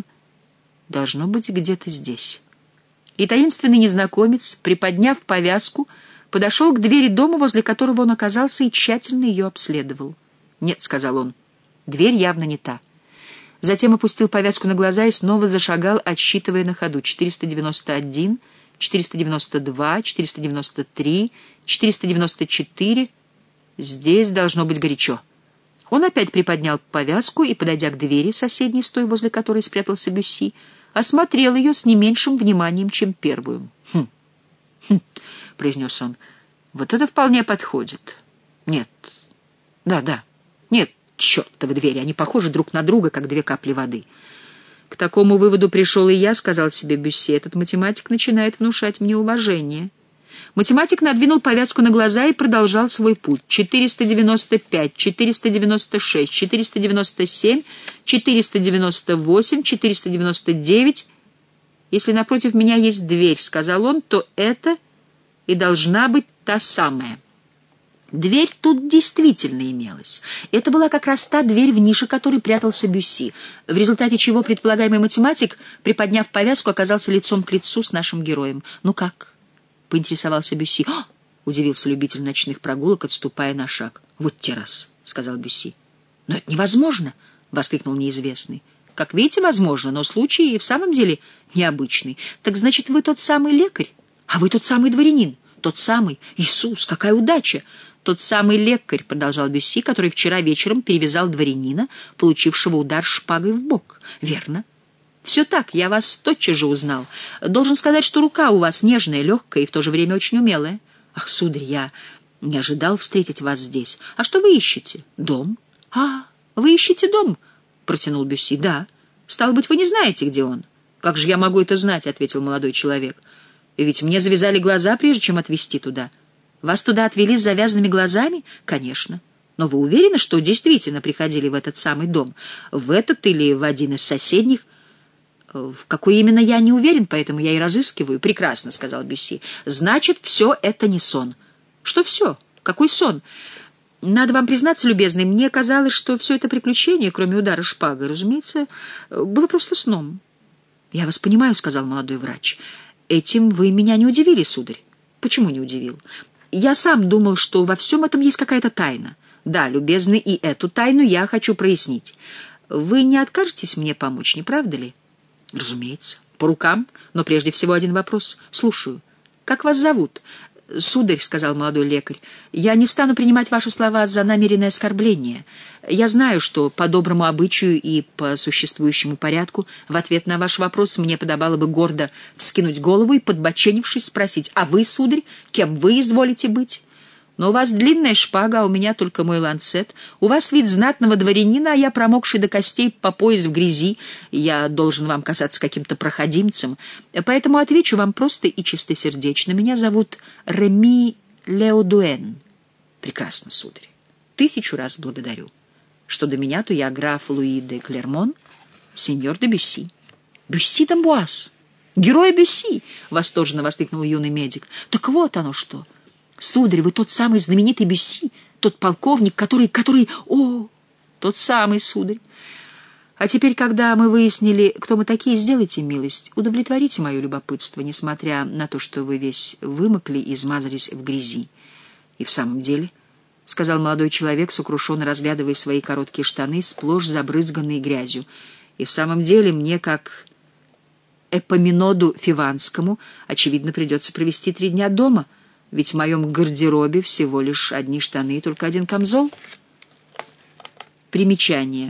S1: Должно быть где-то здесь. И таинственный незнакомец, приподняв повязку, подошел к двери дома, возле которого он оказался, и тщательно ее обследовал. «Нет», — сказал он, — «дверь явно не та». Затем опустил повязку на глаза и снова зашагал, отсчитывая на ходу. четыреста девяносто один, четыреста девяносто два, четыреста девяносто три, четыреста девяносто четыре. Здесь должно быть горячо. Он опять приподнял повязку и, подойдя к двери, соседней с той, возле которой спрятался Бюсси, осмотрел ее с не меньшим вниманием, чем первую. «Хм, хм», — произнес он, — «вот это вполне подходит. Нет, да-да, нет, чертовы двери, они похожи друг на друга, как две капли воды». «К такому выводу пришел и я», — сказал себе Бюсси, — «этот математик начинает внушать мне уважение». Математик надвинул повязку на глаза и продолжал свой путь. четыреста девяносто пять, четыреста девяносто шесть, четыреста девяносто семь, четыреста девяносто восемь, четыреста девяносто девять. «Если напротив меня есть дверь, — сказал он, — то это и должна быть та самая». Дверь тут действительно имелась. Это была как раз та дверь, в нише которой прятался Бюсси, в результате чего предполагаемый математик, приподняв повязку, оказался лицом к лицу с нашим героем. «Ну как?» — поинтересовался Бюсси. «А!» — удивился любитель ночных прогулок, отступая на шаг. «Вот те раз», — сказал Бюсси. «Но это невозможно!» — воскликнул неизвестный. «Как видите, возможно, но случай и в самом деле необычный. Так значит, вы тот самый лекарь? А вы тот самый дворянин? Тот самый? Иисус, какая удача!» «Тот самый лекарь», — продолжал Бюсси, который вчера вечером перевязал дворянина, получившего удар шпагой в бок. «Верно. Все так, я вас тотчас же узнал. Должен сказать, что рука у вас нежная, легкая и в то же время очень умелая. Ах, сударь, я не ожидал встретить вас здесь. А что вы ищете? Дом?» «А, вы ищете дом?» — протянул Бюсси. «Да. Стало быть, вы не знаете, где он?» «Как же я могу это знать?» — ответил молодой человек. «Ведь мне завязали глаза, прежде чем отвезти туда». «Вас туда отвели с завязанными глазами?» «Конечно. Но вы уверены, что действительно приходили в этот самый дом? В этот или в один из соседних?» «В какой именно, я не уверен, поэтому я и разыскиваю». «Прекрасно», — сказал Бюсси. «Значит, все это не сон». «Что все? Какой сон?» «Надо вам признаться, любезный, мне казалось, что все это приключение, кроме удара шпагой, разумеется, было просто сном». «Я вас понимаю», — сказал молодой врач. «Этим вы меня не удивили, сударь». «Почему не удивил?» «Я сам думал, что во всем этом есть какая-то тайна. Да, любезный, и эту тайну я хочу прояснить. Вы не откажетесь мне помочь, не правда ли?» «Разумеется. По рукам. Но прежде всего один вопрос. Слушаю. Как вас зовут?» «Сударь, — сказал молодой лекарь, — я не стану принимать ваши слова за намеренное оскорбление. Я знаю, что по доброму обычаю и по существующему порядку в ответ на ваш вопрос мне подобало бы гордо вскинуть голову и, подбоченившись, спросить: «А вы, сударь, кем вы изволите быть?» Но у вас длинная шпага, а у меня только мой ланцет. У вас вид знатного дворянина, а я промокший до костей по пояс в грязи. Я должен вам казаться каким-то проходимцем. Поэтому отвечу вам просто и чистосердечно. Меня зовут Реми Леодуэн». «Прекрасно, сударь. Тысячу раз благодарю. Что до меня, то я граф Луи де Клермон, сеньор де Бюсси». «Бюсси d'Амбуаз! Герой Бюсси!» — восторженно воскликнул юный медик. «Так вот оно что! Сударь, вы тот самый знаменитый Бюсси, тот полковник, который... который... О, тот самый, сударь. А теперь, когда мы выяснили, кто мы такие, сделайте милость, удовлетворите мое любопытство, несмотря на то, что вы весь вымокли и измазались в грязи». «И в самом деле, — сказал молодой человек, сокрушенно разглядывая свои короткие штаны, сплошь забрызганные грязью, — и в самом деле мне, как Эпоминоду Фиванскому, очевидно, придется провести три дня дома, ведь в моем гардеробе всего лишь одни штаны и только один камзол». Примечание.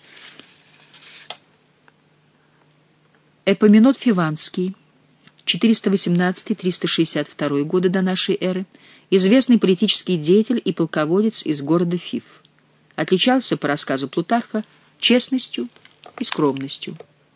S1: Эпоминод Фиванский, четыреста восемнадцатый — триста шестьдесят второй годы до нашей эры, известный политический деятель и полководец из города Фив. Отличался, по рассказу Плутарха, честностью и скромностью.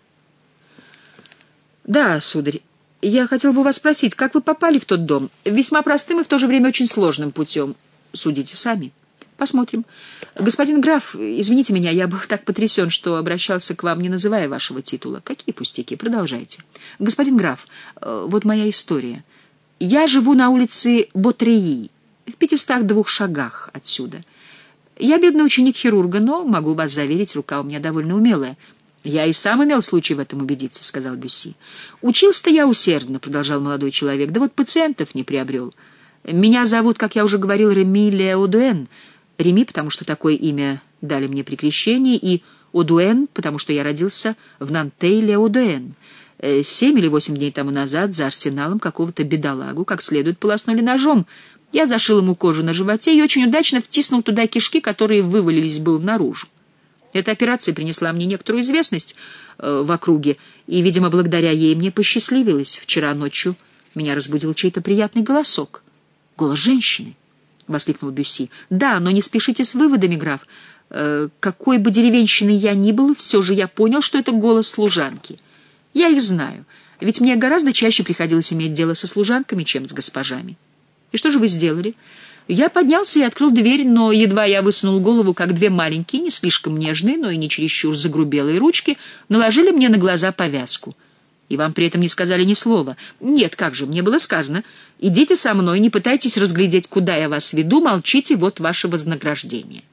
S1: «Да, сударь, я хотел бы вас спросить, как вы попали в тот дом? Весьма простым и в то же время очень сложным путем. Судите сами. Посмотрим. Господин граф, извините меня, я был так потрясен, что обращался к вам, не называя вашего титула. Какие пустяки? Продолжайте. Господин граф, вот моя история. Я живу на улице Ботреи, в пятистах двух шагах отсюда. Я бедный ученик хирурга, но, могу вас заверить, рука у меня довольно умелая. «Я и сам имел случай в этом убедиться», — сказал Бюсси. «Учился-то я усердно», — продолжал молодой человек, — «да вот пациентов не приобрел. Меня зовут, как я уже говорил, Реми Леодуэн. Реми, потому что такое имя дали мне при крещении, и Одуэн, потому что я родился в Нантей-Леодуэн. Семь или восемь дней тому назад за арсеналом какого-то бедолагу как следует полоснули ножом. Я зашил ему кожу на животе и очень удачно втиснул туда кишки, которые вывалились было наружу. Эта операция принесла мне некоторую известность э, в округе, и, видимо, благодаря ей мне посчастливилось. Вчера ночью меня разбудил чей-то приятный голосок». «Голос женщины!» — воскликнул Бюсси. «Да, но не спешите с выводами, граф. Э, какой бы деревенщиной я ни был, все же я понял, что это голос служанки. Я их знаю. Ведь мне гораздо чаще приходилось иметь дело со служанками, чем с госпожами. И что же вы сделали? Я поднялся и открыл дверь, но едва я высунул голову, как две маленькие, не слишком нежные, но и не чересчур загрубелые ручки наложили мне на глаза повязку. И вам при этом не сказали ни слова. Нет, как же, мне было сказано: идите со мной, не пытайтесь разглядеть, куда я вас веду, молчите, вот ваше вознаграждение.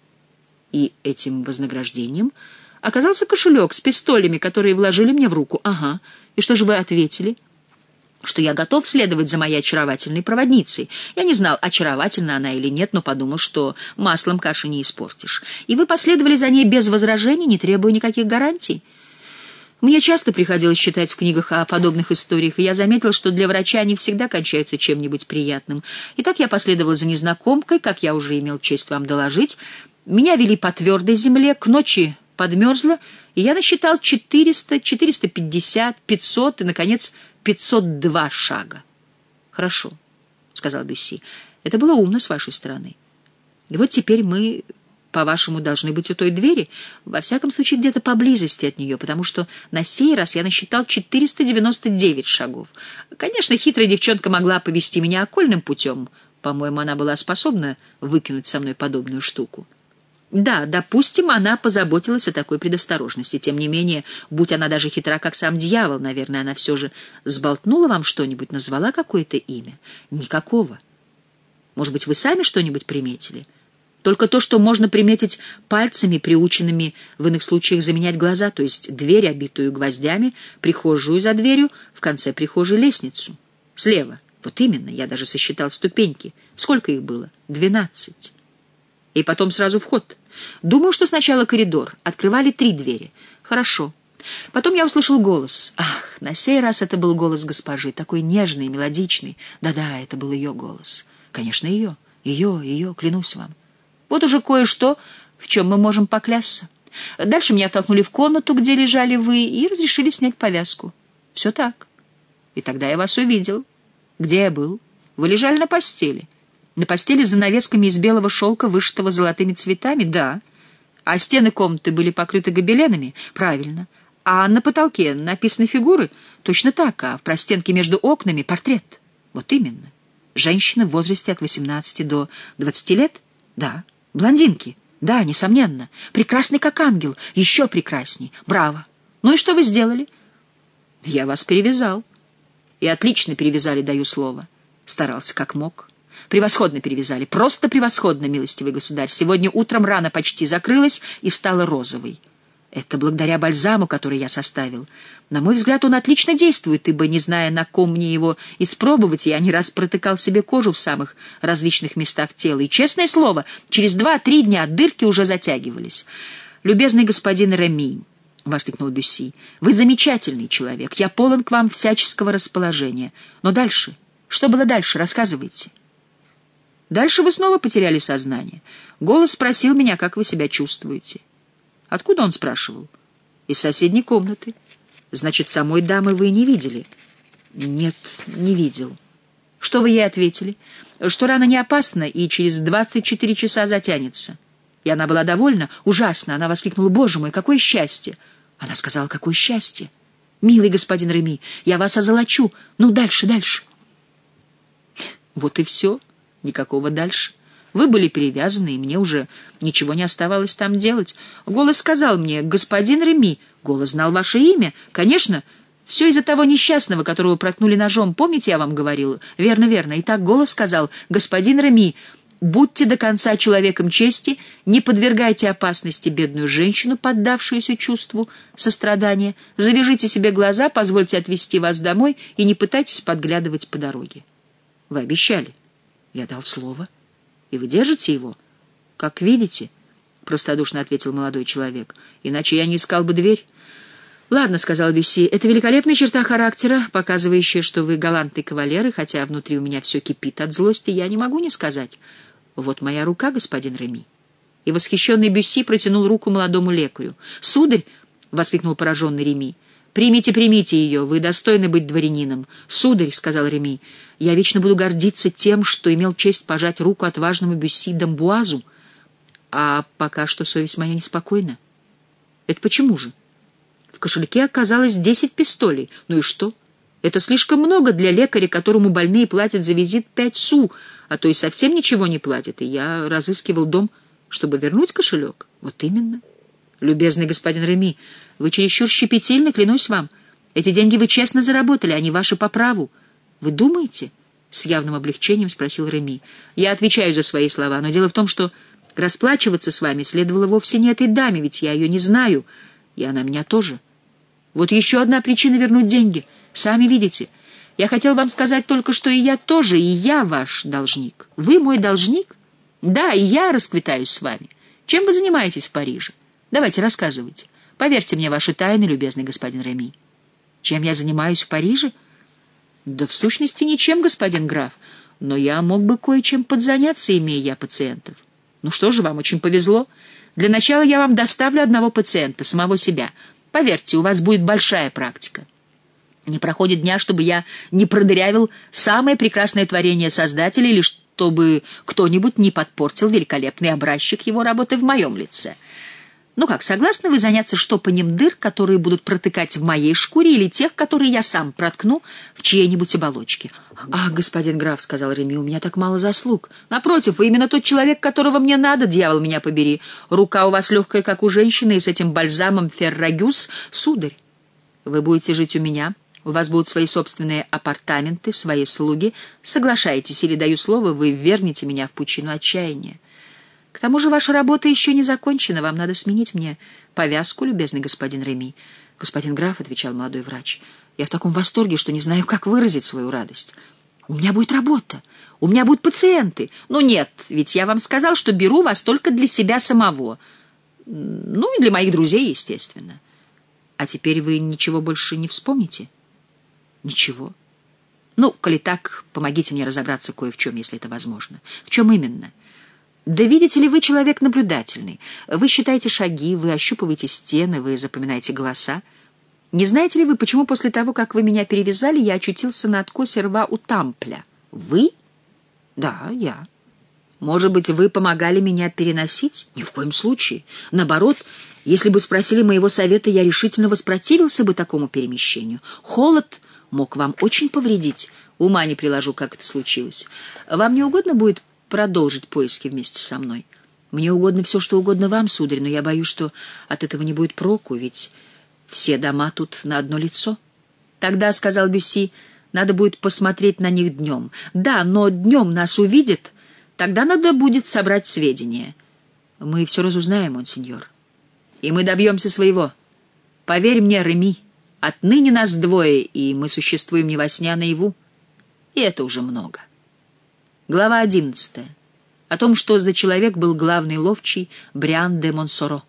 S1: И этим вознаграждением оказался кошелек с пистолями, которые вложили мне в руку. Ага, и что же вы ответили? Что я готов следовать за моей очаровательной проводницей. Я не знал, очаровательна она или нет, но подумал, что маслом каши не испортишь. И вы последовали за ней без возражений, не требуя никаких гарантий. Мне часто приходилось читать в книгах о подобных историях, и я заметил, что для врача они всегда кончаются чем-нибудь приятным. Итак, я последовал за незнакомкой, как я уже имел честь вам доложить. Меня вели по твердой земле, к ночи подмерзло, и я насчитал четыреста, четыреста пятьдесят, пятьсот и, наконец, пятьсот два шага. «Хорошо», — сказал Бюсси, — «это было умно с вашей стороны. И вот теперь мы, по-вашему, должны быть у той двери, во всяком случае где-то поблизости от нее, потому что на сей раз я насчитал четыреста девяносто девять шагов. Конечно, хитрая девчонка могла повести меня окольным путем. По-моему, она была способна выкинуть со мной подобную штуку. Да, допустим, она позаботилась о такой предосторожности. Тем не менее, будь она даже хитра, как сам дьявол, наверное, она все же сболтнула вам что-нибудь, назвала какое-то имя? Никакого. Может быть, вы сами что-нибудь приметили? Только то, что можно приметить пальцами, приученными в иных случаях заменять глаза, то есть дверь, обитую гвоздями, прихожую за дверью, в конце прихожей лестницу. Слева. Вот именно, я даже сосчитал ступеньки. Сколько их было? Двенадцать. И потом сразу вход. Думаю, что сначала коридор. Открывали три двери. Хорошо. Потом я услышал голос. Ах, на сей раз это был голос госпожи, такой нежный, мелодичный. Да-да, это был ее голос. Конечно, ее. Ее, ее, клянусь вам. Вот уже кое-что, в чем мы можем поклясться. Дальше меня втолкнули в комнату, где лежали вы, и разрешили снять повязку. Все так. И тогда я вас увидел. Где я был? Вы лежали на постели. На постели с занавесками из белого шелка, вышитого золотыми цветами? Да. А стены комнаты были покрыты гобеленами? Правильно. А на потолке написаны фигуры? Точно так. А в простенке между окнами портрет? Вот именно. Женщина в возрасте от восемнадцати до двадцати лет? Да. Блондинки? Да, несомненно. Прекрасный как ангел. Еще прекрасней. Браво. Ну и что вы сделали? Я вас перевязал. И отлично перевязали, даю слово. Старался как мог. Превосходно перевязали, просто превосходно, милостивый государь. Сегодня утром рана почти закрылась и стала розовой. Это благодаря бальзаму, который я составил. На мой взгляд, он отлично действует, ибо, не зная, на ком мне его испробовать, я не раз протыкал себе кожу в самых различных местах тела. И, честное слово, через два-три дня дырки уже затягивались. «Любезный господин Реми», — воскликнул Бюсси, — «вы замечательный человек. Я полон к вам всяческого расположения. Но дальше? Что было дальше? Рассказывайте». Дальше вы снова потеряли сознание. Голос спросил меня, как вы себя чувствуете. Откуда он спрашивал? Из соседней комнаты. Значит, самой дамы вы не видели? Нет, не видел. Что вы ей ответили? Что рана не опасна и через двадцать четыре часа затянется. И она была довольна? Ужасно. Она воскликнула: «Боже мой, какое счастье!» Она сказала: «Какое счастье! Милый господин Реми, я вас озолочу. Ну, дальше, дальше». Вот и все. Никакого дальше. Вы были перевязаны, и мне уже ничего не оставалось там делать. Голос сказал мне: «Господин Реми». Голос знал ваше имя. Конечно, все из-за того несчастного, которого проткнули ножом. Помните, я вам говорил? Верно, верно. Итак, голос сказал: «Господин Реми, будьте до конца человеком чести, не подвергайте опасности бедную женщину, поддавшуюся чувству сострадания. Завяжите себе глаза, позвольте отвезти вас домой и не пытайтесь подглядывать по дороге». Вы обещали. Я дал слово. И вы держите его? Как видите, — простодушно ответил молодой человек. Иначе я не искал бы дверь. Ладно, — сказал Бюсси, — это великолепная черта характера, показывающая, что вы галантный кавалер, и хотя внутри у меня все кипит от злости, я не могу не сказать: вот моя рука, господин Реми. И восхищенный Бюсси протянул руку молодому лекарю. «Сударь!» — воскликнул пораженный Реми. «Примите, примите ее, вы достойны быть дворянином». «Сударь», — сказал Реми, — «я вечно буду гордиться тем, что имел честь пожать руку отважному Бюсси d'Амбуазу, а пока что совесть моя неспокойна». «Это почему же?» «В кошельке оказалось десять пистолей. Ну и что? Это слишком много для лекаря, которому больные платят за визит пять су, а то и совсем ничего не платят. И я разыскивал дом, чтобы вернуть кошелек. Вот именно. Любезный господин Реми, вы чересчур щепетильны, клянусь вам. Эти деньги вы честно заработали, они ваши по праву. Вы думаете? С явным облегчением спросил Реми. Я отвечаю за свои слова, но дело в том, что расплачиваться с вами следовало вовсе не этой даме, ведь я ее не знаю, и она меня тоже. Вот еще одна причина вернуть деньги. Сами видите. Я хотел вам сказать только, что и я тоже, и я ваш должник. Вы мой должник? Да, и я расквитаюсь с вами. Чем вы занимаетесь в Париже? Давайте, рассказывайте. Поверьте мне ваши тайны, любезный господин Реми. Чем я занимаюсь в Париже? Да в сущности ничем, господин граф. Но я мог бы кое-чем подзаняться, имея я пациентов. Ну что же, вам очень повезло. Для начала я вам доставлю одного пациента, самого себя. Поверьте, у вас будет большая практика. Не проходит дня, чтобы я не продырявил самое прекрасное творение Создателя или чтобы кто-нибудь не подпортил великолепный образчик его работы в моем лице. Ну как, согласны вы заняться штопанием дыр, которые будут протыкать в моей шкуре, или тех, которые я сам проткну в чьей-нибудь оболочке? — Ах, господин граф, — сказал Реми, — у меня так мало заслуг. Напротив, вы именно тот человек, которого мне надо, дьявол меня побери. Рука у вас легкая, как у женщины, и с этим бальзамом Феррагюс, сударь. Вы будете жить у меня, у вас будут свои собственные апартаменты, свои слуги. Соглашайтесь, или, даю слово, вы вернете меня в пучину отчаяния. К тому же ваша работа еще не закончена, вам надо сменить мне повязку, любезный господин Реми. — Господин граф, — отвечал молодой врач, — я в таком восторге, что не знаю, как выразить свою радость. У меня будет работа, у меня будут пациенты. Ну нет, ведь я вам сказал, что беру вас только для себя самого. Ну и для моих друзей, естественно. А теперь вы ничего больше не вспомните? Ничего. Ну, коли так, помогите мне разобраться кое в чем, если это возможно. В чем именно? Да видите ли, вы человек наблюдательный. Вы считаете шаги, вы ощупываете стены, вы запоминаете голоса. Не знаете ли вы, почему после того, как вы меня перевязали, я очутился на откосе рва у Тампля? Вы? Да, я. Может быть, вы помогали меня переносить? Ни в коем случае. Наоборот, если бы спросили моего совета, я решительно воспротивился бы такому перемещению. Холод мог вам очень повредить. Ума не приложу, как это случилось. Вам не угодно будет продолжить поиски вместе со мной? Мне угодно все, что угодно вам, сударь, но я боюсь, что от этого не будет проку, ведь все дома тут на одно лицо. Тогда, — сказал Бюсси, — надо будет посмотреть на них днем. Да, но днем нас увидят, тогда надо будет собрать сведения. Мы все разузнаем, монсеньор. И мы добьемся своего. Поверь мне, Реми, отныне нас двое, и мы существуем не во сне, а наяву. И это уже много. Глава одиннадцатая. О том, что за человек был главный ловчий Бриан де Монсоро.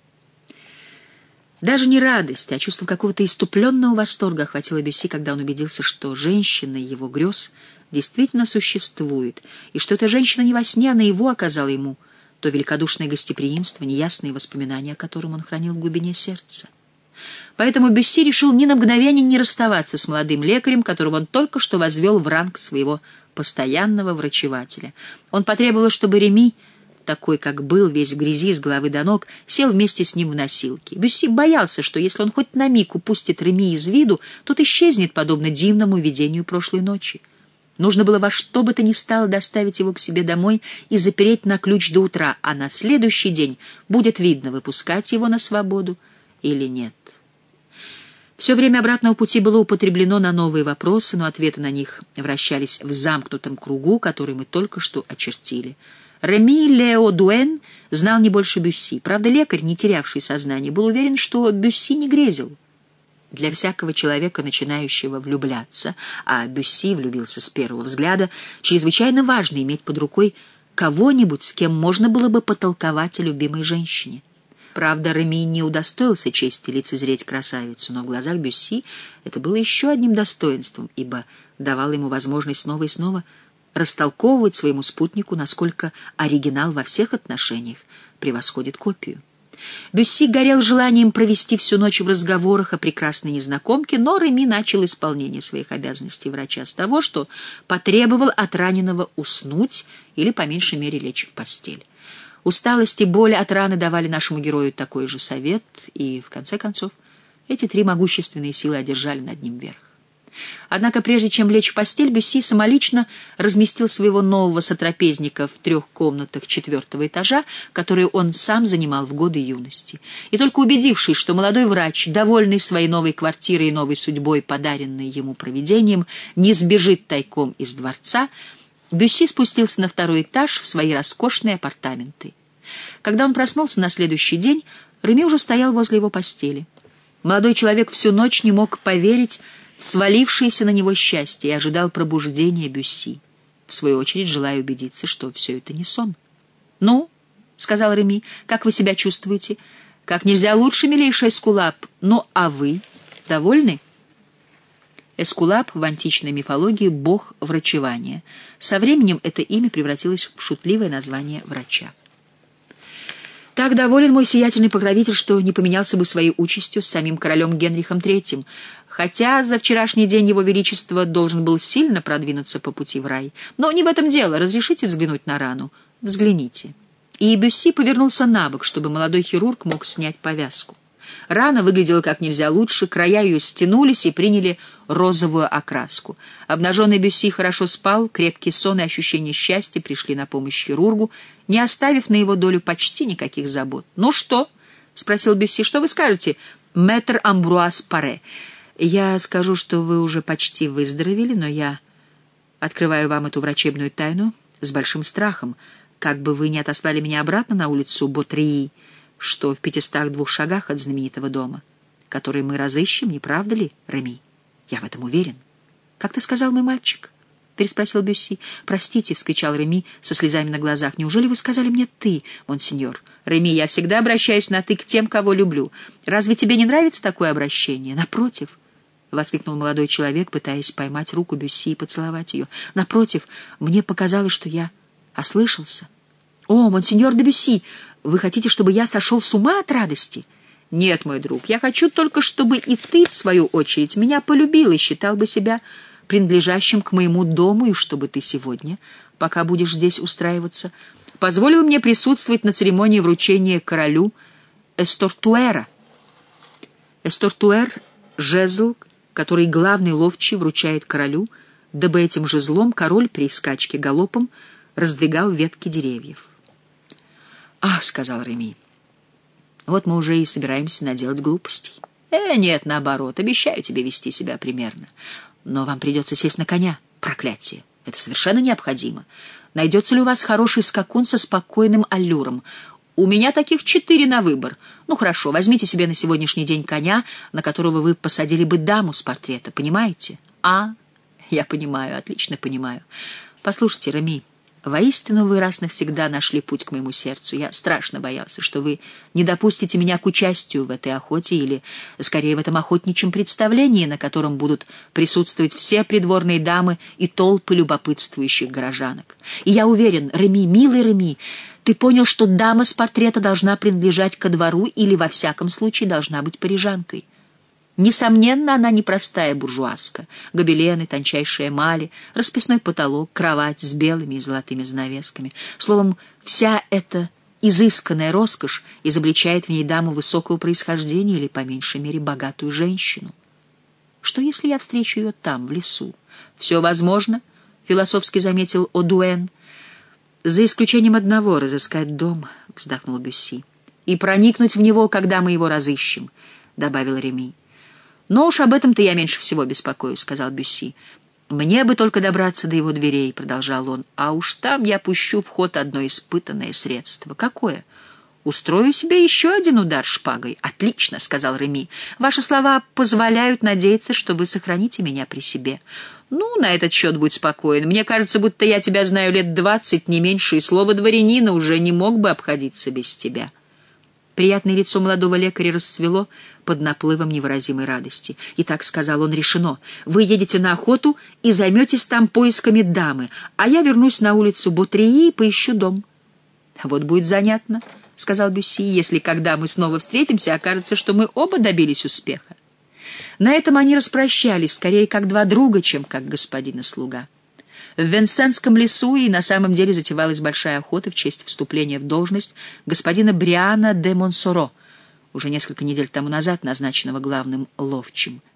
S1: Даже не радость, а чувство какого-то иступленного восторга охватило Бюсси, когда он убедился, что женщина его грез действительно существует, и что эта женщина не во сне, а наяву оказала ему то великодушное гостеприимство, неясные воспоминания, о котором он хранил в глубине сердца. Поэтому Бюсси решил ни на мгновение не расставаться с молодым лекарем, которого он только что возвел в ранг своего постоянного врачевателя. Он потребовал, чтобы Реми, такой, как был, весь в грязи с головы до ног, сел вместе с ним в носилки. Бюсси боялся, что если он хоть на миг упустит Реми из виду, тот исчезнет, подобно дивному видению прошлой ночи. Нужно было во что бы то ни стало доставить его к себе домой и запереть на ключ до утра, а на следующий день будет видно, выпускать его на свободу или нет. Все время обратного пути было употреблено на новые вопросы, но ответы на них вращались в замкнутом кругу, который мы только что очертили. Реми Лео Дуэн знал не больше Бюсси. Правда, лекарь, не терявший сознание, был уверен, что Бюсси не грезил. Для всякого человека, начинающего влюбляться, а Бюсси влюбился с первого взгляда, чрезвычайно важно иметь под рукой кого-нибудь, с кем можно было бы потолковать о любимой женщине. Правда, Реми не удостоился чести лицезреть красавицу, но в глазах Бюсси это было еще одним достоинством, ибо давало ему возможность снова и снова растолковывать своему спутнику, насколько оригинал во всех отношениях превосходит копию. Бюсси горел желанием провести всю ночь в разговорах о прекрасной незнакомке, но Реми начал исполнение своих обязанностей врача с того, что потребовал от раненого уснуть или, по меньшей мере, лечь в постель. Усталость и боль от раны давали нашему герою такой же совет, и, в конце концов, эти три могущественные силы одержали над ним верх. Однако прежде чем лечь в постель, Бюсси самолично разместил своего нового сотрапезника в трех комнатах четвертого этажа, которые он сам занимал в годы юности. И только убедившись, что молодой врач, довольный своей новой квартирой и новой судьбой, подаренной ему провидением, не сбежит тайком из дворца, Бюсси спустился на второй этаж в свои роскошные апартаменты. Когда он проснулся на следующий день, Реми уже стоял возле его постели. Молодой человек всю ночь не мог поверить в свалившееся на него счастье и ожидал пробуждения Бюсси, в свою очередь желая убедиться, что все это не сон. «Ну, — сказал Реми, — как вы себя чувствуете? Как нельзя лучше, милейший Эскулап. Ну, а вы довольны?» Эскулап в античной мифологии — бог врачевания. Со временем это имя превратилось в шутливое название врача. «Так доволен мой сиятельный покровитель, что не поменялся бы своей участью с самим королем Генрихом Третьим, хотя за вчерашний день его величество должен был сильно продвинуться по пути в рай. Но не в этом дело. Разрешите взглянуть на рану? Взгляните». И Бюсси повернулся на бок, чтобы молодой хирург мог снять повязку. Рана выглядела как нельзя лучше, края ее стянулись и приняли розовую окраску. Обнаженный Бюсси хорошо спал, крепкий сон и ощущение счастья пришли на помощь хирургу, не оставив на его долю почти никаких забот. «Ну что?» — спросил Бюсси. «Что вы скажете, мэтр Амбруаз Паре?» «Я скажу, что вы уже почти выздоровели, но я открываю вам эту врачебную тайну с большим страхом, как бы вы не отослали меня обратно на улицу Ботрии, что в пятистах двух шагах от знаменитого дома, который мы разыщем, не правда ли, Реми? Я в этом уверен». «Как ты сказал, мой мальчик?» — переспросил Бюсси. «Простите», — вскричал Реми со слезами на глазах. «Неужели вы сказали мне «ты», монсеньор?» «Реми, я всегда обращаюсь на «ты» к тем, кого люблю. Разве тебе не нравится такое обращение?» «Напротив», — воскликнул молодой человек, пытаясь поймать руку Бюсси и поцеловать ее. «Напротив, мне показалось, что я ослышался». «О, монсеньор де Бюсси, вы хотите, чтобы я сошел с ума от радости?» «Нет, мой друг, я хочу только, чтобы и ты, в свою очередь, меня полюбил и считал бы себя принадлежащим к моему дому, и чтобы ты сегодня, пока будешь здесь устраиваться, позволил мне присутствовать на церемонии вручения королю эстортуэра». Эстортуэр — жезл, который главный ловчий вручает королю, дабы этим жезлом король при скачке галопом раздвигал ветки деревьев. «Ах», — сказал Реми, — «вот мы уже и собираемся наделать глупостей». «Э, нет, наоборот, обещаю тебе вести себя примерно. Но вам придется сесть на коня, проклятие. Это совершенно необходимо. Найдется ли у вас хороший скакун со спокойным аллюром? У меня таких четыре на выбор. Ну хорошо, возьмите себе на сегодняшний день коня, на которого вы посадили бы даму с портрета, понимаете?» «А, я понимаю, отлично понимаю. Послушайте, Реми, воистину вы раз навсегда нашли путь к моему сердцу. Я страшно боялся, что вы не допустите меня к участию в этой охоте или, скорее, в этом охотничьем представлении, на котором будут присутствовать все придворные дамы и толпы любопытствующих горожанок. И я уверен, Реми, милый Реми, ты понял, что дама с портрета должна принадлежать ко двору или, во всяком случае, должна быть парижанкой. Несомненно, она непростая буржуазка. Гобелены, тончайшая эмали, расписной потолок, кровать с белыми и золотыми занавесками. Словом, вся эта изысканная роскошь изобличает в ней даму высокого происхождения или, по меньшей мере, богатую женщину. Что, если я встречу ее там, в лесу? Все возможно, — философски заметил Одуэн. За исключением одного — разыскать дом, — вздохнул Бюсси. И проникнуть в него, когда мы его разыщем, — добавил Реми. «Но уж об этом-то я меньше всего беспокоюсь», — сказал Бюсси. «Мне бы только добраться до его дверей», — продолжал он, «а уж там я пущу в ход одно испытанное средство». «Какое?» «Устрою себе еще один удар шпагой». «Отлично», — сказал Реми. «Ваши слова позволяют надеяться, что вы сохраните меня при себе». «Ну, на этот счет будь спокоен. Мне кажется, будто я тебя знаю лет двадцать, не меньше, и слово дворянина уже не мог бы обходиться без тебя». Приятное лицо молодого лекаря расцвело под наплывом невыразимой радости. «Итак, — сказал он, — решено. Вы едете на охоту и займетесь там поисками дамы, а я вернусь на улицу Ботрии и поищу дом». «Вот будет занятно, — сказал Бюсси, — если, когда мы снова встретимся, окажется, что мы оба добились успеха». На этом они распрощались, скорее как два друга, чем как господин и слуга. В Венсенском лесу и на самом деле затевалась большая охота в честь вступления в должность господина Бриана де Монсоро, уже несколько недель тому назад назначенного главным ловчим.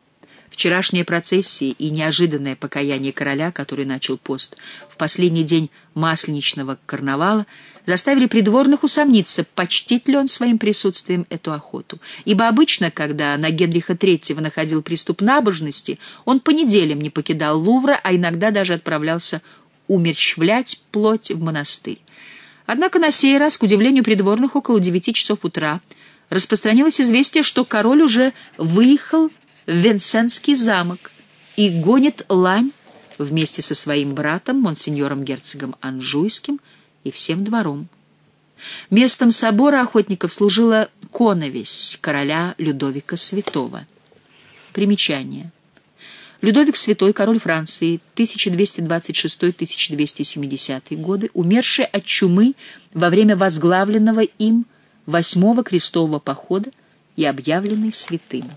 S1: Вчерашняя процессия и неожиданное покаяние короля, который начал пост в последний день масленичного карнавала, заставили придворных усомниться, почтит ли он своим присутствием эту охоту. Ибо обычно, когда на Генриха третьего находил приступ набожности, он по неделям не покидал Лувра, а иногда даже отправлялся умерщвлять плоть в монастырь. Однако на сей раз, к удивлению придворных, около девяти часов утра распространилось известие, что король уже выехал в Венсенский замок и гонит лань вместе со своим братом, монсеньором-герцогом Анжуйским, и всем двором. Местом собора охотников служила коновесь короля Людовика Святого. Примечание. Людовик Святой, король Франции, тысяча двести двадцать шестой — тысяча двести семидесятый годы, умерший от чумы во время возглавленного им восьмого крестового похода и объявленный святым.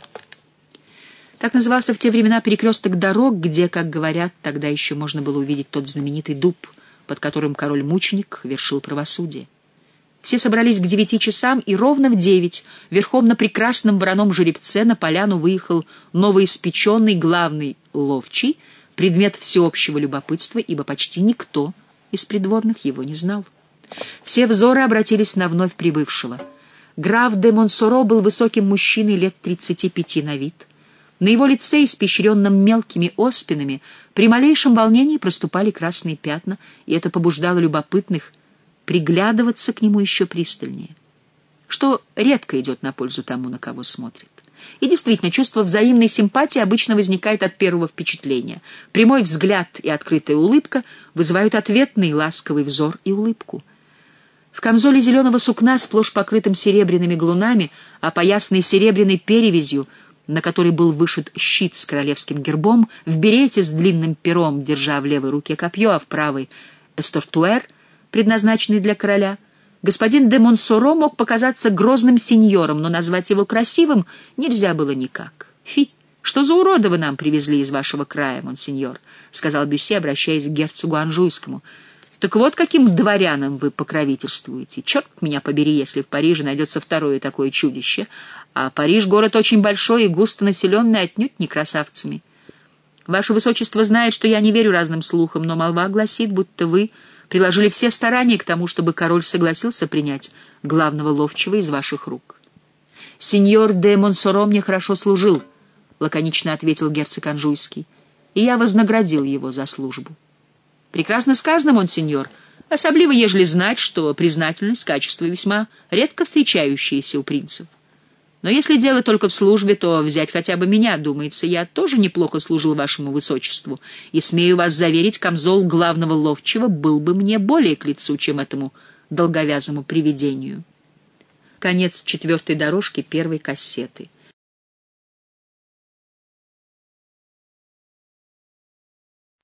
S1: Так назывался в те времена перекресток дорог, где, как говорят, тогда еще можно было увидеть тот знаменитый дуб, под которым король-мученик вершил правосудие. Все собрались к девяти часам, и ровно в девять верхом на прекрасном вороном жеребце на поляну выехал новоиспеченный главный ловчий, предмет всеобщего любопытства, ибо почти никто из придворных его не знал. Все взоры обратились на вновь прибывшего. Граф де Монсоро был высоким мужчиной лет тридцати пяти на вид. На его лице, испещренном мелкими оспинами, при малейшем волнении проступали красные пятна, и это побуждало любопытных приглядываться к нему еще пристальнее, что редко идет на пользу тому, на кого смотрит. И действительно, чувство взаимной симпатии обычно возникает от первого впечатления. Прямой взгляд и открытая улыбка вызывают ответный ласковый взор и улыбку. В камзоле зеленого сукна, сплошь покрытым серебряными галунами, опоясанной серебряной перевязью, на которой был вышит щит с королевским гербом, в берете с длинным пером, держа в левой руке копье, а в правой — эстортуэр, предназначенный для короля, господин де Монсоро мог показаться грозным сеньором, но назвать его красивым нельзя было никак. «Фи, что за урода вы нам привезли из вашего края, монсеньор?» — сказал Бюсси, обращаясь к герцогу Анжуйскому. «Так вот каким дворянам вы покровительствуете. Черт меня побери, если в Париже найдется второе такое чудище. А Париж — город очень большой и густо населенный, отнюдь не красавцами. Ваше высочество знает, что я не верю разным слухам, но молва гласит, будто вы приложили все старания к тому, чтобы король согласился принять главного ловчего из ваших рук». «Сеньор де Монсоро мне хорошо служил», — лаконично ответил герцог Анжуйский, — «и я вознаградил его за службу». «Прекрасно сказано, монсеньор, особливо ежели знать, что признательность — качество весьма редко встречающееся у принцев. Но если дело только в службе, то взять хотя бы меня, думается, я тоже неплохо служил вашему высочеству, и, смею вас заверить, камзол главного ловчего был бы мне более к лицу, чем этому долговязому привидению». Конец четвертой дорожки первой кассеты.